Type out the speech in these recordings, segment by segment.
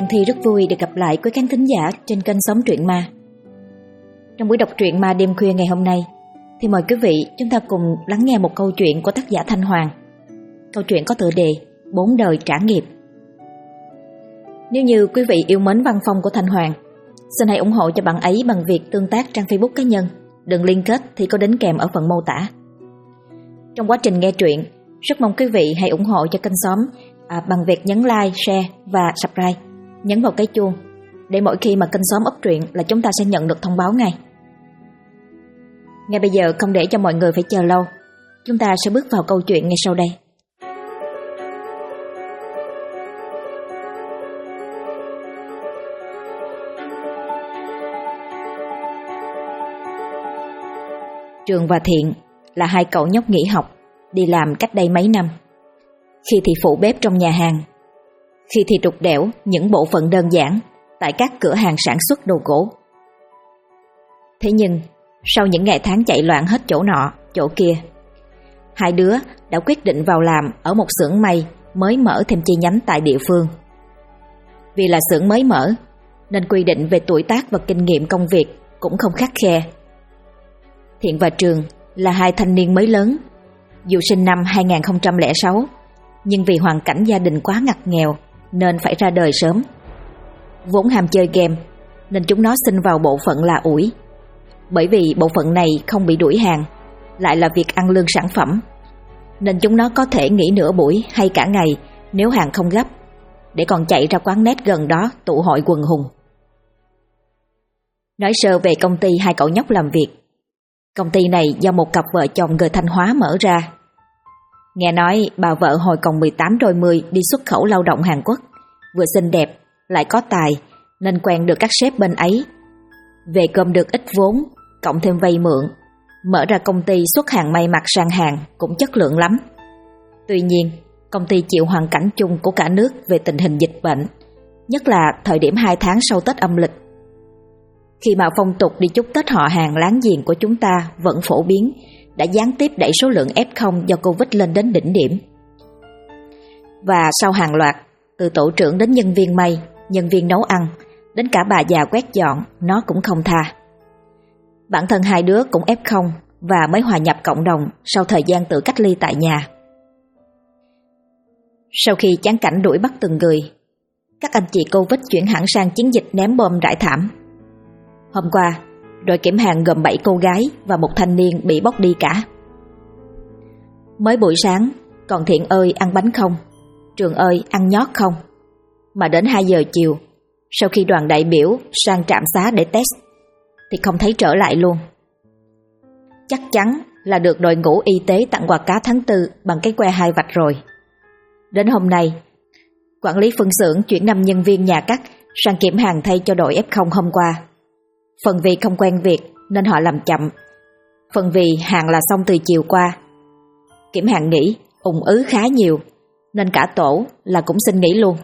Trần Thi rất vui được gặp lại quý khán thính giả trên kênh Sống Truyện Ma. Trong buổi đọc truyện ma đêm khuya ngày hôm nay thì mời quý vị chúng ta cùng lắng nghe một câu chuyện của tác giả Thanh Hoàng. Câu chuyện có tựa đề 4 đời trả nghiệp. Nếu như quý vị yêu mến văn phong của Thanh Hoàng, xin hãy ủng hộ cho bạn ấy bằng việc tương tác trang Facebook cá nhân. Đường liên kết thì có đính kèm ở phần mô tả. Trong quá trình nghe truyện, rất mong quý vị hãy ủng hộ cho kênh Xóm bằng việc nhấn like, share và subscribe, nhấn vào cái chuông để mỗi khi mà kênh Xóm up truyện là chúng ta sẽ nhận được thông báo ngay. Ngay bây giờ không để cho mọi người phải chờ lâu, chúng ta sẽ bước vào câu chuyện ngay sau đây. Trường và Thiện là hai cậu nhóc nghỉ học, đi làm cách đây mấy năm. Khi thì phụ bếp trong nhà hàng, khi thì trục đẽo những bộ phận đơn giản tại các cửa hàng sản xuất đồ gỗ. Thế nhưng, sau những ngày tháng chạy loạn hết chỗ nọ, chỗ kia, hai đứa đã quyết định vào làm ở một xưởng may mới mở thêm chi nhánh tại địa phương. Vì là xưởng mới mở, nên quy định về tuổi tác và kinh nghiệm công việc cũng không khắt khe. Thiện và Trường là hai thanh niên mới lớn, dù sinh năm 2006, nhưng vì hoàn cảnh gia đình quá ngặt nghèo nên phải ra đời sớm. Vốn ham chơi game nên chúng nó xin vào bộ phận là ủi. Bởi vì bộ phận này không bị đuổi hàng, lại là việc ăn lương sản phẩm, nên chúng nó có thể nghỉ nửa buổi hay cả ngày nếu hàng không gấp, để còn chạy ra quán net gần đó tụ hội quần hùng. Nói sơ về công ty hai cậu nhóc làm việc. Công ty này do một cặp vợ chồng người Thanh Hóa mở ra. Nghe nói bà vợ hồi còn 18 đôi 10 đi xuất khẩu lao động Hàn Quốc, vừa xinh đẹp lại có tài nên quen được các sếp bên ấy. Về cơm được ít vốn, cộng thêm vay mượn, mở ra công ty xuất hàng may mặc sang Hàn cũng chất lượng lắm. Tuy nhiên, công ty chịu hoàn cảnh chung của cả nước về tình hình dịch bệnh, nhất là thời điểm 2 tháng sau Tết âm lịch. Khi mà phong tục đi chúc Tết họ hàng láng giềng của chúng ta vẫn phổ biến, đã gián tiếp đẩy số lượng F0 do Covid lên đến đỉnh điểm. Và sau hàng loạt, từ tổ trưởng đến nhân viên may, nhân viên nấu ăn, đến cả bà già quét dọn, nó cũng không tha. Bản thân hai đứa cũng F0 và mới hòa nhập cộng đồng sau thời gian tự cách ly tại nhà. Sau khi chán cảnh đuổi bắt từng người, các anh chị Covid chuyển hẳn sang chiến dịch ném bom rải thảm. Hôm qua, đội kiểm hàng gồm 7 cô gái và một thanh niên bị bóc đi cả. Mới buổi sáng, còn Thiện ơi ăn bánh không, Trường ơi ăn nhót không. Mà đến 2 giờ chiều, sau khi đoàn đại biểu sang trạm xá để test, thì không thấy trở lại luôn. Chắc chắn là được đội ngũ y tế tặng quà cá tháng 4 bằng cái que 2 vạch rồi. Đến hôm nay, quản lý phân xưởng chuyển 5 nhân viên nhà cắt sang kiểm hàng thay cho đội F0 hôm qua. Phần vì không quen việc nên họ làm chậm, phần vì hàng là xong từ chiều qua. Kiểm hàng nghỉ, ùn ứ khá nhiều, nên cả tổ là cũng xin nghỉ luôn.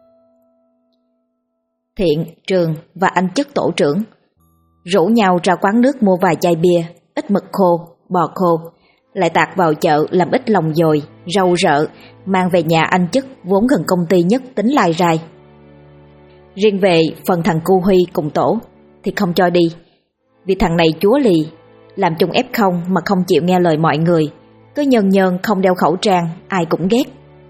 Thiện, Trường và anh chức tổ trưởng rủ nhau ra quán nước mua vài chai bia, ít mực khô, bò khô, lại tạt vào chợ làm ít lòng dồi, rau rợ, mang về nhà anh chức vốn gần công ty nhất tính lai rai. Riêng về phần thằng Cu Huy cùng tổ thì không cho đi, vì thằng này chúa lì, làm chung F0 mà không chịu nghe lời mọi người, cứ nhơn không đeo khẩu trang, ai cũng ghét.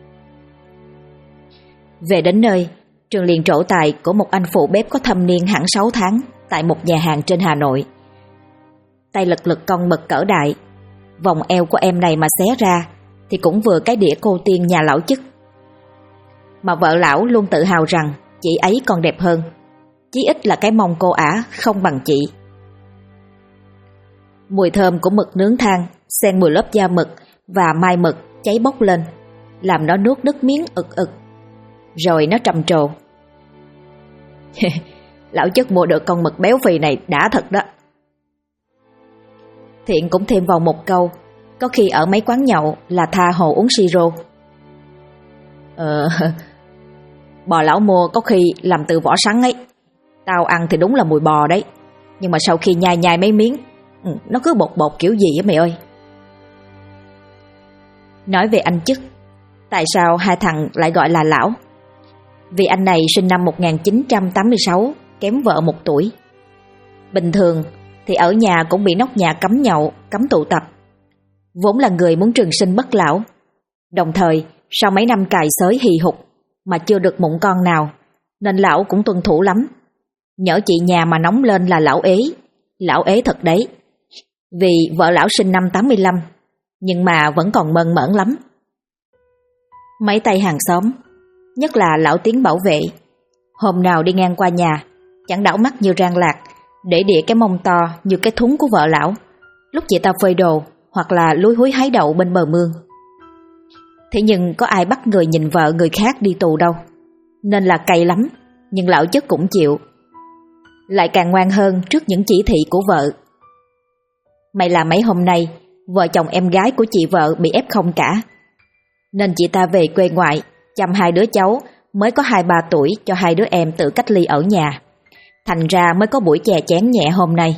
Về đến nơi, Trường liền trổ tài của một anh phụ bếp có thâm niên hẳn 6 tháng tại một nhà hàng trên Hà Nội. Tay lật con mực cỡ đại, vòng eo của em này mà xé ra thì cũng vừa cái đĩa cô tiên nhà lão chức. Mà vợ lão luôn tự hào rằng chị ấy còn đẹp hơn, chí ít là cái mông cô ả không bằng chị. Mùi thơm của mực nướng than xen mùi lớp da mực và mai mực cháy bốc lên, làm nó nuốt nước miếng ực ực. Rồi nó trầm trồ: lão chất mua được con mực béo phì này đã thật đó. Thiện cũng thêm vào một câu, có khi ở mấy quán nhậu là tha hồ uống siro. Bò lão mua có khi làm từ vỏ sắn ấy. Tao ăn thì đúng là mùi bò đấy, nhưng mà sau khi nhai nhai mấy miếng, nó cứ bột bột kiểu gì á mày ơi. Nói về anh chức, tại sao hai thằng lại gọi là lão? vì anh này sinh năm 1986, kém vợ 1 tuổi. Bình thường thì ở nhà cũng bị nóc nhà cấm nhậu, cấm tụ tập. Vốn là người muốn trường sinh bất lão, đồng thời sau mấy năm cài xới hì hục mà chưa được mụn con nào, nên lão cũng tuân thủ lắm. Nhỡ chị nhà mà nóng lên là lão ế thật đấy. Vì vợ lão sinh năm 85, nhưng mà vẫn còn mơn mởn lắm. Mấy tay hàng xóm, nhất là lão Tiến bảo vệ, hôm nào đi ngang qua nhà, chẳng đảo mắt như rang lạc, để đĩa cái mông to như cái thúng của vợ lão, lúc chị ta phơi đồ hoặc là lúi húi hái đậu bên bờ mương. Thế nhưng có ai bắt người nhìn vợ người khác đi tù đâu, nên là cay lắm, nhưng lão chất cũng chịu. Lại càng ngoan hơn trước những chỉ thị của vợ. May là mấy hôm nay vợ chồng em gái của chị vợ bị F0 cả, nên chị ta về quê ngoại chăm 2 đứa cháu mới có 2-3 tuổi cho 2 đứa em tự cách ly ở nhà. Thành ra mới có buổi chè chén nhẹ hôm nay.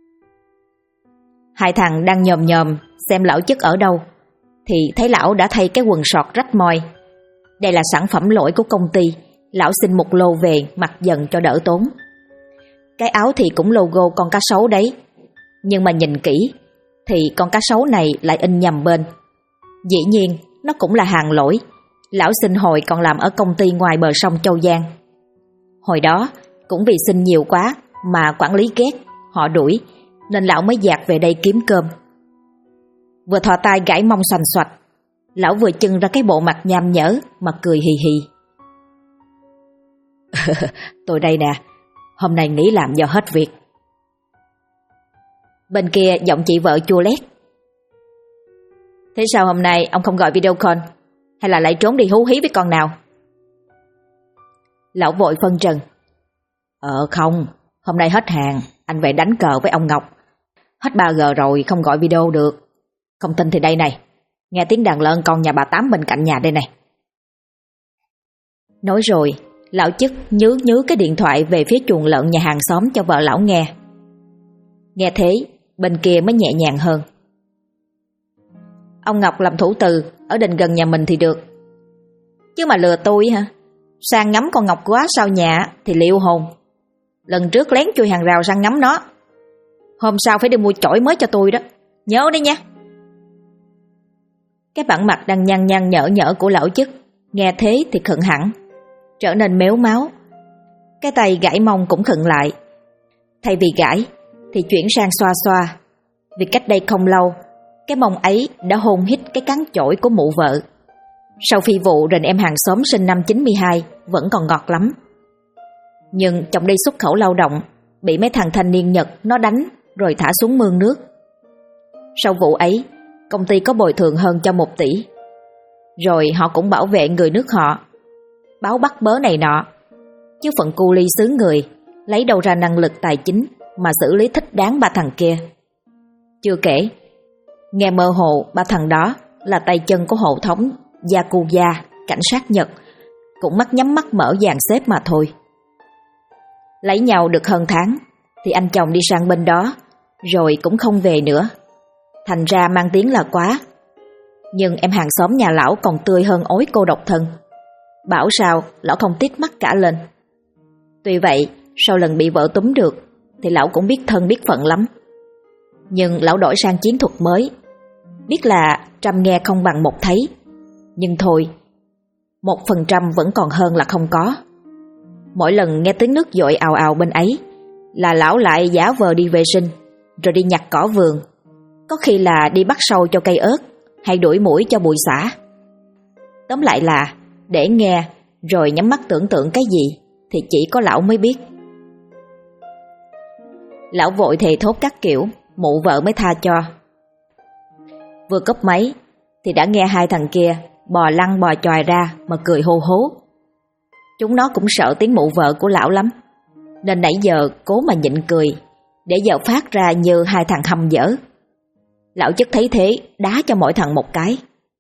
Hai thằng đang nhòm nhòm xem lão chất ở đâu, thì thấy lão đã thay cái quần sọt rách moi. Đây là sản phẩm lỗi của công ty, lão xin một lô về mặc dần cho đỡ tốn. Cái áo thì cũng logo con cá sấu đấy, nhưng mà nhìn kỹ thì con cá sấu này lại in nhầm bên. Dĩ nhiên nó cũng là hàng lỗi. Lão xin hồi còn làm ở công ty ngoài bờ sông Châu Giang. Hồi đó cũng vì xin nhiều quá mà quản lý ghét, họ đuổi, nên lão mới dạt về đây kiếm cơm. Vừa thò tay gãi mông xoành xoạch, lão vừa chưng ra cái bộ mặt nham nhở mà cười hì hì. Tôi đây nè, hôm nay nghỉ làm do hết việc. Bên kia giọng chị vợ chua lét. Thế sao hôm nay ông không gọi video call, hay là lại trốn đi hú hí với con nào? Lão vội phân trần. Không, hôm nay hết hàng, anh về đánh cờ với ông Ngọc. Hết 3G rồi, không gọi video được. Không tin thì đây này, nghe tiếng đàn lợn con nhà bà Tám bên cạnh nhà đây này. Nói rồi, lão chức nhứ cái điện thoại về phía chuồng lợn nhà hàng xóm cho vợ lão nghe. Nghe thế, bên kia mới nhẹ nhàng hơn. Ông Ngọc làm thủ từ ở đình gần nhà mình thì được, chứ mà lừa tôi hả? Sang ngắm con Ngọc quá sau nhà thì liệu hồn. Lần trước lén chui hàng rào sang ngắm nó, hôm sau phải đi mua chổi mới cho tôi đó, nhớ đấy nha. Cái bản mặt đang nhăn nhăn nhở nhở của lão chức nghe thế thì khựng hẳn, trở nên méo máu. Cái tay gãi mông cũng khựng lại. Thay vì gãi thì chuyển sang xoa xoa, vì cách đây không lâu cái mông ấy đã hôn hít cái cán chổi của mụ vợ. Sau phi vụ rình em hàng xóm sinh năm 92 vẫn còn ngọt lắm. Nhưng chồng đi xuất khẩu lao động, bị mấy thằng thanh niên Nhật nó đánh rồi thả xuống mương nước. Sau vụ ấy, công ty có bồi thường hơn cho 1 tỷ. Rồi họ cũng bảo vệ người nước họ, báo bắt bớ này nọ. Chứ phận cu ly xứ người, lấy đâu ra năng lực tài chính mà xử lý thích đáng 3 thằng kia. Chưa kể, nghe mơ hồ 3 thằng đó là tay chân của hộ thống Yakuza, cảnh sát Nhật, cũng mắt nhắm mắt mở dàn xếp mà thôi. Lấy nhau được hơn tháng thì anh chồng đi sang bên đó, rồi cũng không về nữa. Thành ra mang tiếng là quá. Nhưng em hàng xóm nhà lão còn tươi hơn ối cô độc thân. Bảo sao lão không tít mắt cả lên. Tuy vậy, sau lần bị vợ túm được thì lão cũng biết thân biết phận lắm. Nhưng lão đổi sang chiến thuật mới. Biết là trăm nghe không bằng một thấy, nhưng thôi, 1% vẫn còn hơn là không có. Mỗi lần nghe tiếng nước dội ào ào bên ấy là lão lại giả vờ đi vệ sinh, rồi đi nhặt cỏ vườn, có khi là đi bắt sâu cho cây ớt, hay đuổi muỗi cho bụi xả. Tóm lại là để nghe rồi nhắm mắt tưởng tượng cái gì thì chỉ có lão mới biết. Lão vội thề thốt các kiểu, mụ vợ mới tha cho. Vừa cúp máy thì đã nghe 2 thằng kia bò lăn bò chòi ra mà cười hô hố. Chúng nó cũng sợ tiếng mụ vợ của lão lắm, nên nãy giờ cố mà nhịn cười, để giờ phát ra như 2 thằng hầm dở. Lão chất thấy thế đá cho mỗi thằng một cái.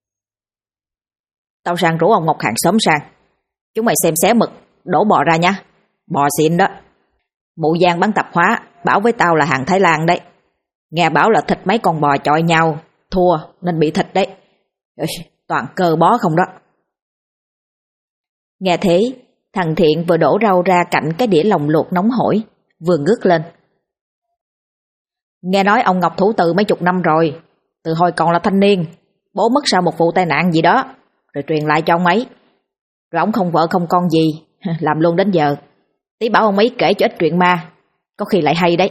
Tao sang rủ ông Ngọc hàng xóm sang, chúng mày xem xé mực, đổ bò ra nha. Bò xịn đó. Mụ Giang bán tạp hóa, bảo với tao là hàng Thái Lan đấy. Nghe bảo là thịt mấy con bò chọi nhau, thua nên bị thịt đấy. Toàn cơ bó không đó. Nghe thế, thằng Thiện vừa đổ rau ra cạnh cái đĩa lòng luộc nóng hổi, vừa ngước lên. Nghe nói ông Ngọc thủ từ mấy chục năm rồi, từ hồi còn là thanh niên, bố mất sau một vụ tai nạn gì đó, rồi truyền lại cho ông ấy. Rồi ông không vợ không con gì, làm luôn đến giờ. Tí bảo ông ấy kể cho ít chuyện ma, có khi lại hay đấy.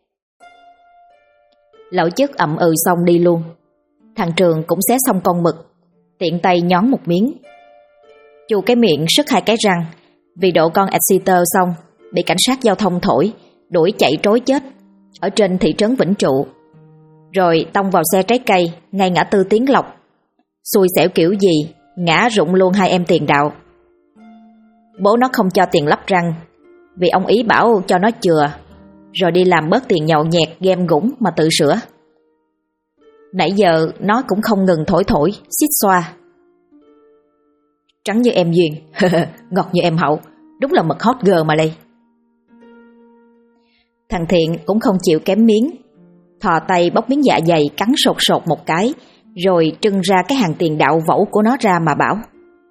Lão Chức ậm ừ xong đi luôn. Thằng Trường cũng xé xong con mực, tiện tay nhón một miếng. Chu cái miệng sứt hai cái răng vì độ con Exeter xong bị cảnh sát giao thông thổi, đuổi chạy trối chết ở trên thị trấn Vĩnh Trụ. Rồi tông vào xe trái cây ngay ngã tư Tiến Lộc. Xui xẻo kiểu gì, ngã rụng luôn hai em tiền đạo. Bố nó không cho tiền lắp răng vì ông ý bảo cho nó chừa, rồi đi làm bớt tiền nhậu nhẹt game gũng mà tự sửa. Nãy giờ nó cũng không ngừng thổi, xít xoa. Trắng như em Duyên, ngọt như em Hậu, đúng là mật hot girl mà đây. Thằng Thiện cũng không chịu kém miếng, thò tay bóc miếng dạ dày cắn sột một cái, rồi trưng ra cái hàng tiền đạo vẩu của nó ra mà bảo.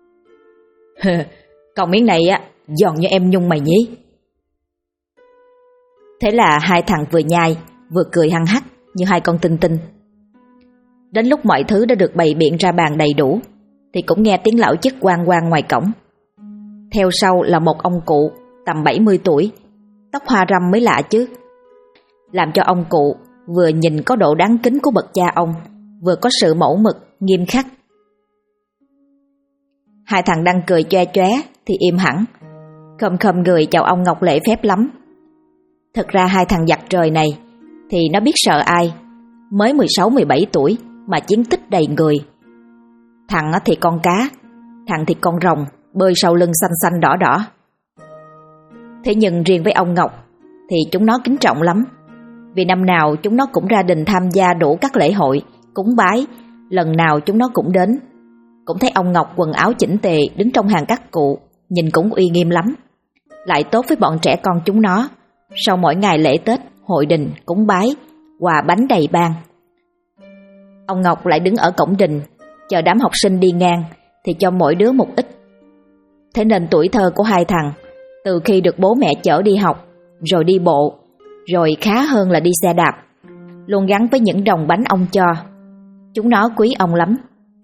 Còn miếng này á, giòn như em Nhung mày nhí. Thế là hai thằng vừa nhai, vừa cười hăng hắc như hai con tinh tinh. Đến lúc mọi thứ đã được bày biện ra bàn đầy đủ, thì cũng nghe tiếng lão Chức oang oang ngoài cổng. Theo sau là một ông cụ tầm 70 tuổi, tóc hoa râm mới lạ chứ. Làm cho ông cụ vừa nhìn có độ đáng kính của bậc cha ông, vừa có sự mẫu mực, nghiêm khắc. Hai thằng đang cười choe choé thì im hẳn, khom người chào ông Ngọc lễ phép lắm. Thật ra hai thằng giặc trời này thì nó biết sợ ai, mới 16-17 tuổi mà chiến tích đầy người. Thằng thì con cá, thằng thì con rồng bơi sau lưng xanh xanh đỏ đỏ. Thế nhưng riêng với ông Ngọc thì chúng nó kính trọng lắm, vì năm nào chúng nó cũng ra đình tham gia đủ các lễ hội, cúng bái, lần nào chúng nó cũng đến. Cũng thấy ông Ngọc quần áo chỉnh tề đứng trong hàng các cụ, nhìn cũng uy nghiêm lắm. Lại tốt với bọn trẻ con chúng nó, sau mỗi ngày lễ Tết, hội đình, cúng bái, quà bánh đầy ban. Ông Ngọc lại đứng ở cổng đình, chờ đám học sinh đi ngang thì cho mỗi đứa một ít. Thế nên tuổi thơ của hai thằng, từ khi được bố mẹ chở đi học, rồi đi bộ, rồi khá hơn là đi xe đạp, luôn gắn với những đồng bánh ông cho. Chúng nó quý ông lắm.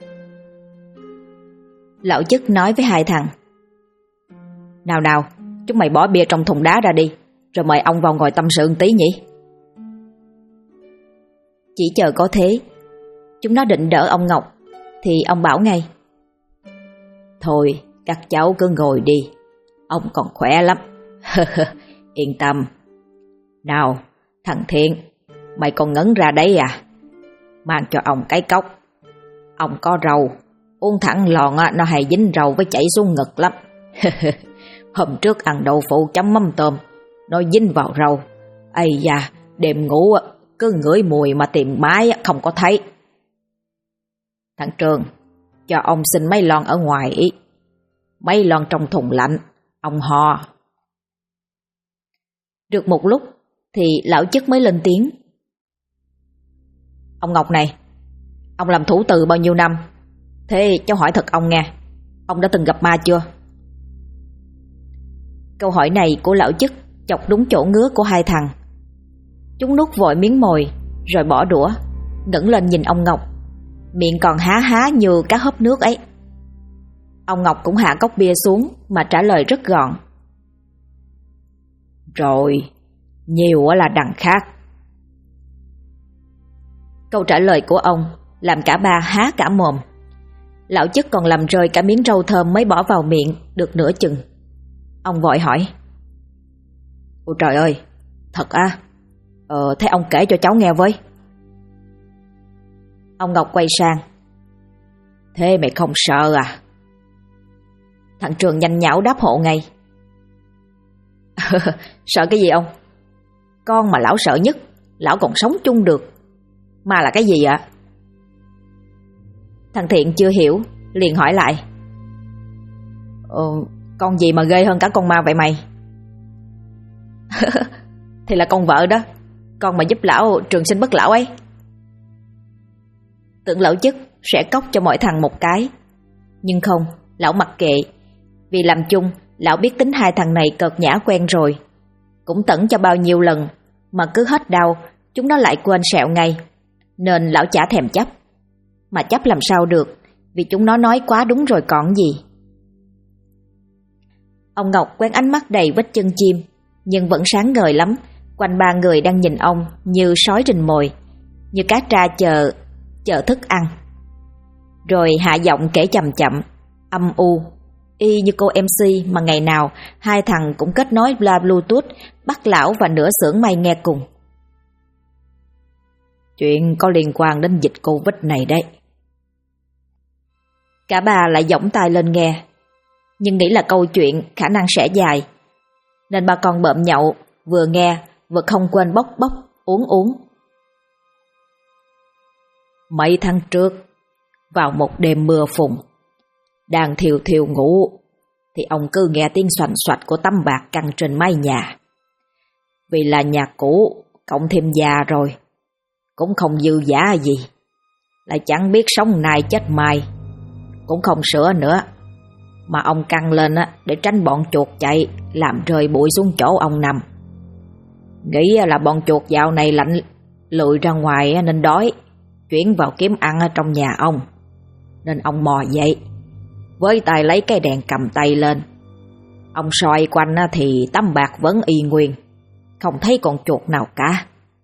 Lão Chức nói với hai thằng. Nào, chúng mày bỏ bia trong thùng đá ra đi, rồi mời ông vào ngồi tâm sự một tí nhỉ. Chỉ chờ có thế, chúng nó định đỡ ông Ngọc, thì ông bảo ngay. Thôi, các cháu cứ ngồi đi, ông còn khỏe lắm. Yên tâm. Nào, thằng Thiện, mày còn ngấn ra đấy à? Mang cho ông cái cốc. Ông có rau, uống thẳng lòn nó hay dính rau với chảy xuống ngực lắm. Hôm trước ăn đậu phụ chấm mắm tôm, nó dính vào rau. Ây da, đêm ngủ cứ ngửi mùi mà tìm mái không có thấy. Thằng Trường, cho ông xin mấy lon ở ngoài ý. Mấy lon trong thùng lạnh, ông ho. Được một lúc thì lão Chức mới lên tiếng. Ông Ngọc này, ông làm thủ từ bao nhiêu năm? Thế cháu hỏi thật ông nghe, ông đã từng gặp ma chưa? Câu hỏi này của lão Chức chọc đúng chỗ ngứa của hai thằng. Chúng nuốt vội miếng mồi rồi bỏ đũa, ngẩng lên nhìn ông Ngọc, miệng còn há như cá hớp nước ấy. Ông Ngọc cũng hạ cốc bia xuống mà trả lời rất gọn. Rồi, nhiều là đằng khác. Câu trả lời của ông làm cả ba há cả mồm. Lão Chức còn làm rơi cả miếng rau thơm mới bỏ vào miệng được nửa chừng. Ông vội hỏi. Ôi trời ơi, thật à? Thế ông kể cho cháu nghe với. Ông Ngọc quay sang. Thế mày không sợ à? Thằng Trường nhanh nhảu đáp hộ ngay. Sợ cái gì ông? Con mà lão sợ nhất, lão còn sống chung được. Ma là cái gì ạ? Thằng Thiện chưa hiểu, liền hỏi lại. Con gì mà ghê hơn cả con ma vậy mày? Thì là con vợ đó, con mà giúp lão trường sinh bất lão ấy. Tưởng lão Chức sẽ cốc cho mỗi thằng một cái, nhưng không, lão mặc kệ. Vì làm chung Lão biết tính hai thằng này cợt nhã quen rồi, cũng tẩn cho bao nhiêu lần mà cứ hết đau chúng nó lại quên sẹo ngay, nên lão chả thèm chấp. Mà chấp làm sao được, vì chúng nó nói quá đúng rồi còn gì. Ông Ngọc quét ánh mắt đầy vết chân chim, nhưng vẫn sáng ngời lắm. Quanh ba người đang nhìn ông như sói rình mồi, như cá tra chờ thức ăn. Rồi hạ giọng kể chậm chậm, âm u, y như cô MC mà ngày nào hai thằng cũng kết nối loa Bluetooth bắt lão và nửa xưởng may nghe cùng. Chuyện có liên quan đến dịch Covid này đấy. Cả ba lại giỏng tai lên nghe, nhưng nghĩ là câu chuyện khả năng sẽ dài, nên ba con bợm nhậu vừa nghe vừa không quên bốc uống. Mấy tháng trước, vào một đêm mưa phùn, đang thiều ngủ, thì ông cứ nghe tiếng xoành xoạch của tấm bạc căng trên mái nhà. Vì là nhà cũ, cộng thêm già rồi, cũng không dư giả gì, lại chẳng biết sống nay chết mai, cũng không sửa nữa, mà ông căng lên để tránh bọn chuột chạy làm rơi bụi xuống chỗ ông nằm. Nghĩ là bọn chuột dạo này lạnh lười ra ngoài nên đói, chuyển vào kiếm ăn ở trong nhà ông, nên ông mò dậy, với tay lấy cái đèn cầm tay lên. Ông soi quanh thì tấm bạc vẫn y nguyên, không thấy con chuột nào cả.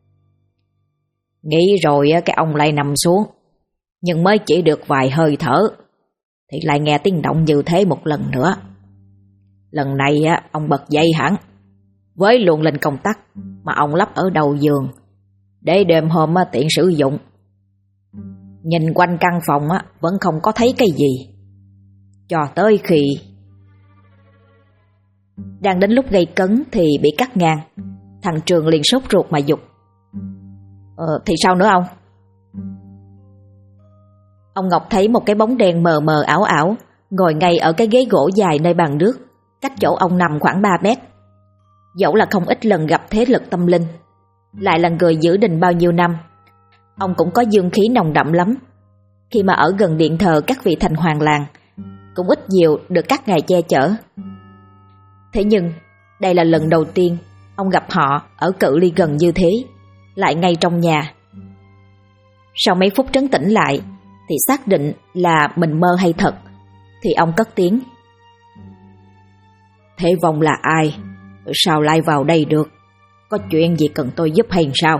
Nghĩ rồi cái ông lại nằm xuống, nhưng mới chỉ được vài hơi thở thì lại nghe tiếng động như thế một lần nữa. Lần này ông bật dậy hẳn, với luồng lên công tắc mà ông lắp ở đầu giường để đêm hôm tiện sử dụng. Nhìn quanh căn phòng vẫn không có thấy cái gì, cho tới khi đang đến lúc gây cấn thì bị cắt ngang. Thằng Trường liền sốt ruột mà giục, thì sao nữa ông? Ông Ngọc thấy một cái bóng đen mờ mờ ảo ảo ngồi ngay ở cái ghế gỗ dài nơi bàn nước, cách chỗ ông nằm khoảng 3 mét. Dẫu là không ít lần gặp thế lực tâm linh, lại là người giữ đình bao nhiêu năm, ông cũng có dương khí nồng đậm lắm. Khi mà ở gần điện thờ các vị thành hoàng làng, cũng ít nhiều được các ngài che chở. Thế nhưng đây là lần đầu tiên ông gặp họ ở cự ly gần như thế, lại ngay trong nhà. Sau mấy phút trấn tĩnh lại thì xác định là mình mơ hay thật, thì ông cất tiếng, Thế Vong là ai? Sao lại vào đây được? Có chuyện gì cần tôi giúp hay sao?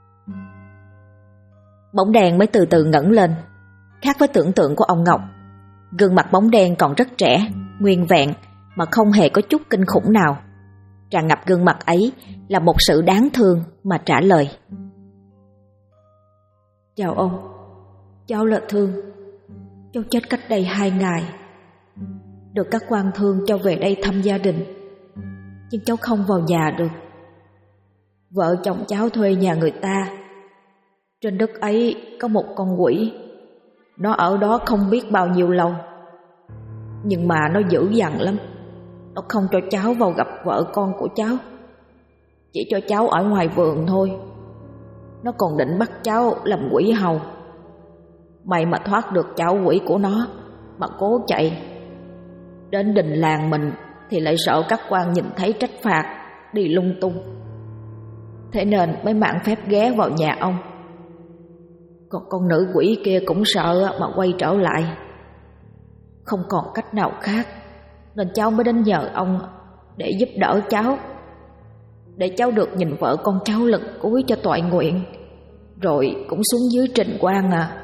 Bóng đen mới từ từ ngẩng lên. Khác với tưởng tượng của ông Ngọc, gương mặt bóng đen còn rất trẻ, nguyên vẹn mà không hề có chút kinh khủng nào. Tràn ngập gương mặt ấy là một sự đáng thương mà trả lời, Chào ông, cháu là Thương. Cháu chết cách đây 2 ngày. Được các quan thương cho về đây thăm gia đình, nhưng cháu không vào nhà được. Vợ chồng cháu thuê nhà người ta. Trên đất ấy có một con quỷ, nó ở đó không biết bao nhiêu lâu, nhưng mà nó dữ dằn lắm. Nó không cho cháu vào gặp vợ con của cháu, chỉ cho cháu ở ngoài vườn thôi. Nó còn định bắt cháu làm quỷ hầu. May mà thoát được cháu quỷ của nó mà cố chạy. Đến đình làng mình thì lại sợ các quan nhìn thấy trách phạt, đi lung tung. Thế nên mới mạn phép ghé vào nhà ông. Còn con nữ quỷ kia cũng sợ mà quay trở lại. Không còn cách nào khác, nên cháu mới đến nhờ ông để giúp đỡ cháu, để cháu được nhìn vợ con cháu lần cuối cho toại nguyện, rồi cũng xuống dưới trình quan à.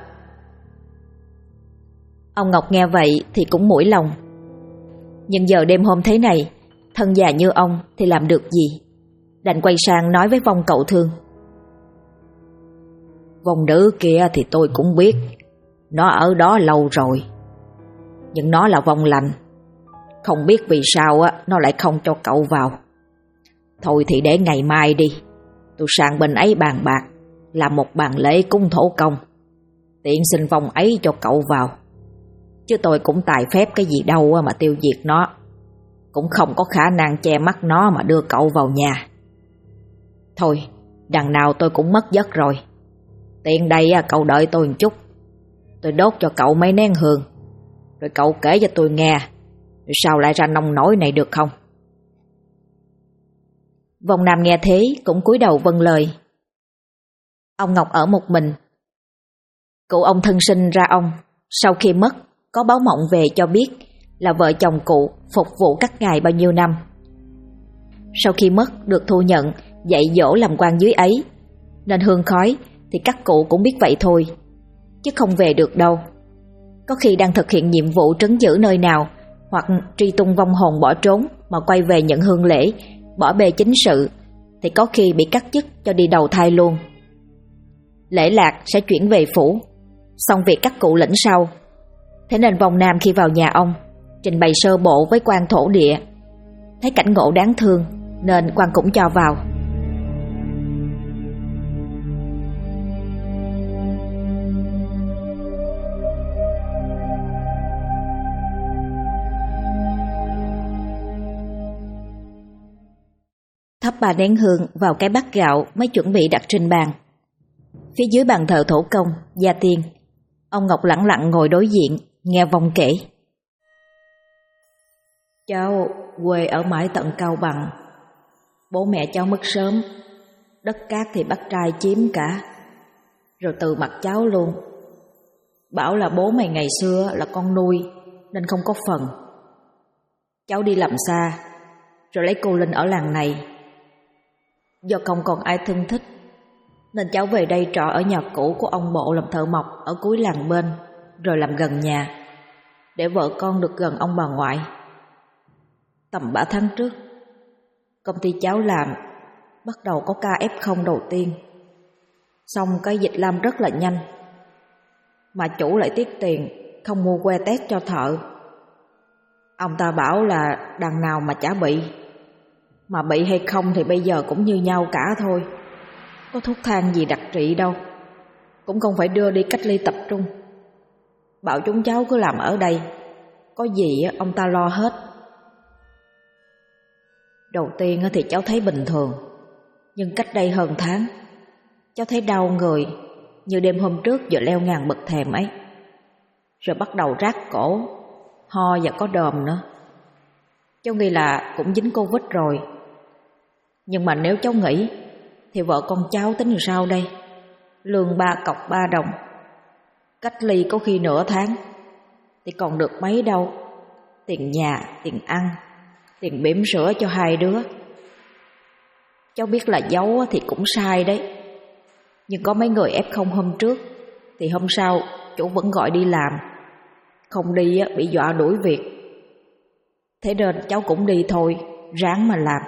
Ông Ngọc nghe vậy thì cũng mũi lòng. Nhưng giờ đêm hôm thế này, thân già như ông thì làm được gì? Đành quay sang nói với Vong cậu Thương, Vong nữ kia thì tôi cũng biết, nó ở đó lâu rồi, nhưng nó là vong lành. Không biết vì sao nó lại không cho cậu vào. Thôi thì để ngày mai đi, tôi sang bên ấy bàn bạc, làm một bàn lễ cúng thổ công, tiện xin vong ấy cho cậu vào. Chứ tôi cũng tài phép cái gì đâu mà tiêu diệt nó, cũng không có khả năng che mắt nó mà đưa cậu vào nhà. Thôi, đằng nào tôi cũng mất giấc rồi. Tiện đây cậu đợi tôi một chút, tôi đốt cho cậu mấy nén hương, rồi cậu kể cho tôi nghe Sao lại ra nông nổi này được không? Vong Nam nghe thế cũng cúi đầu vâng lời. Ông Ngọc ở một mình. Cụ ông thân sinh ra ông, sau khi mất có báo mộng về cho biết là vợ chồng cụ phục vụ các ngài bao nhiêu năm. Sau khi mất được thu nhận dạy dỗ làm quan dưới ấy, nên hương khói thì các cụ cũng biết vậy thôi, chứ không về được đâu. Có khi đang thực hiện nhiệm vụ trấn giữ nơi nào, hoặc truy tung vong hồn bỏ trốn mà quay về nhận hương lễ, bỏ bê chính sự, thì có khi bị cắt chức cho đi đầu thai luôn. Lễ lạc sẽ chuyển về phủ, xong việc các cụ lĩnh sau. Thế nên Vong Nam khi vào nhà ông trình bày sơ bộ với quan thổ địa, thấy cảnh ngộ đáng thương nên quan cũng cho vào. Thắp 3 nén hương vào cái bát gạo mới chuẩn bị đặt trên bàn. Phía dưới bàn thờ thổ công, gia tiên, ông Ngọc lẳng lặng ngồi đối diện, nghe Vong kể. Cháu quê ở mãi tận Cao Bằng. Bố mẹ cháu mất sớm, đất cát thì bắt trai chiếm cả, rồi từ mặt cháu luôn. Bảo là bố mày ngày xưa là con nuôi nên không có phần. Cháu đi làm xa, rồi lấy cô Linh ở làng này. Do không còn ai thân thích nên cháu về đây trọ ở nhà cũ của ông bộ làm thợ mộc ở cuối làng bên, rồi làm gần nhà, để vợ con được gần ông bà ngoại. Tầm 3 tháng trước, công ty cháu làm bắt đầu có ca F0 đầu tiên. Xong cái dịch làm rất là nhanh, mà chủ lại tiếc tiền không mua que test cho thợ. Ông ta bảo là đằng nào mà chả bị, mà bị hay không thì bây giờ cũng như nhau cả thôi. Có thuốc thang gì đặc trị đâu, cũng không phải đưa đi cách ly tập trung. Bảo chúng cháu cứ làm ở đây, có gì ông ta lo hết. Đầu tiên thì cháu thấy bình thường, nhưng cách đây hơn tháng, cháu thấy đau người như đêm hôm trước vừa leo ngàn bậc thềm ấy. Rồi bắt đầu rát cổ, ho và có đờm nữa. Cháu nghĩ là cũng dính Covid rồi. Nhưng mà nếu cháu nghĩ thì vợ con cháu tính làm sao đây? Lương 3 cọc 3 đồng, cách ly có khi nửa tháng, thì còn được mấy đâu. Tiền nhà, tiền ăn, tiền bỉm sữa cho 2 đứa. Cháu biết là giấu thì cũng sai đấy, nhưng có mấy người F0 hôm trước thì hôm sau chủ vẫn gọi đi làm. Không đi bị dọa đuổi việc. Thế nên cháu cũng đi thôi, ráng mà làm.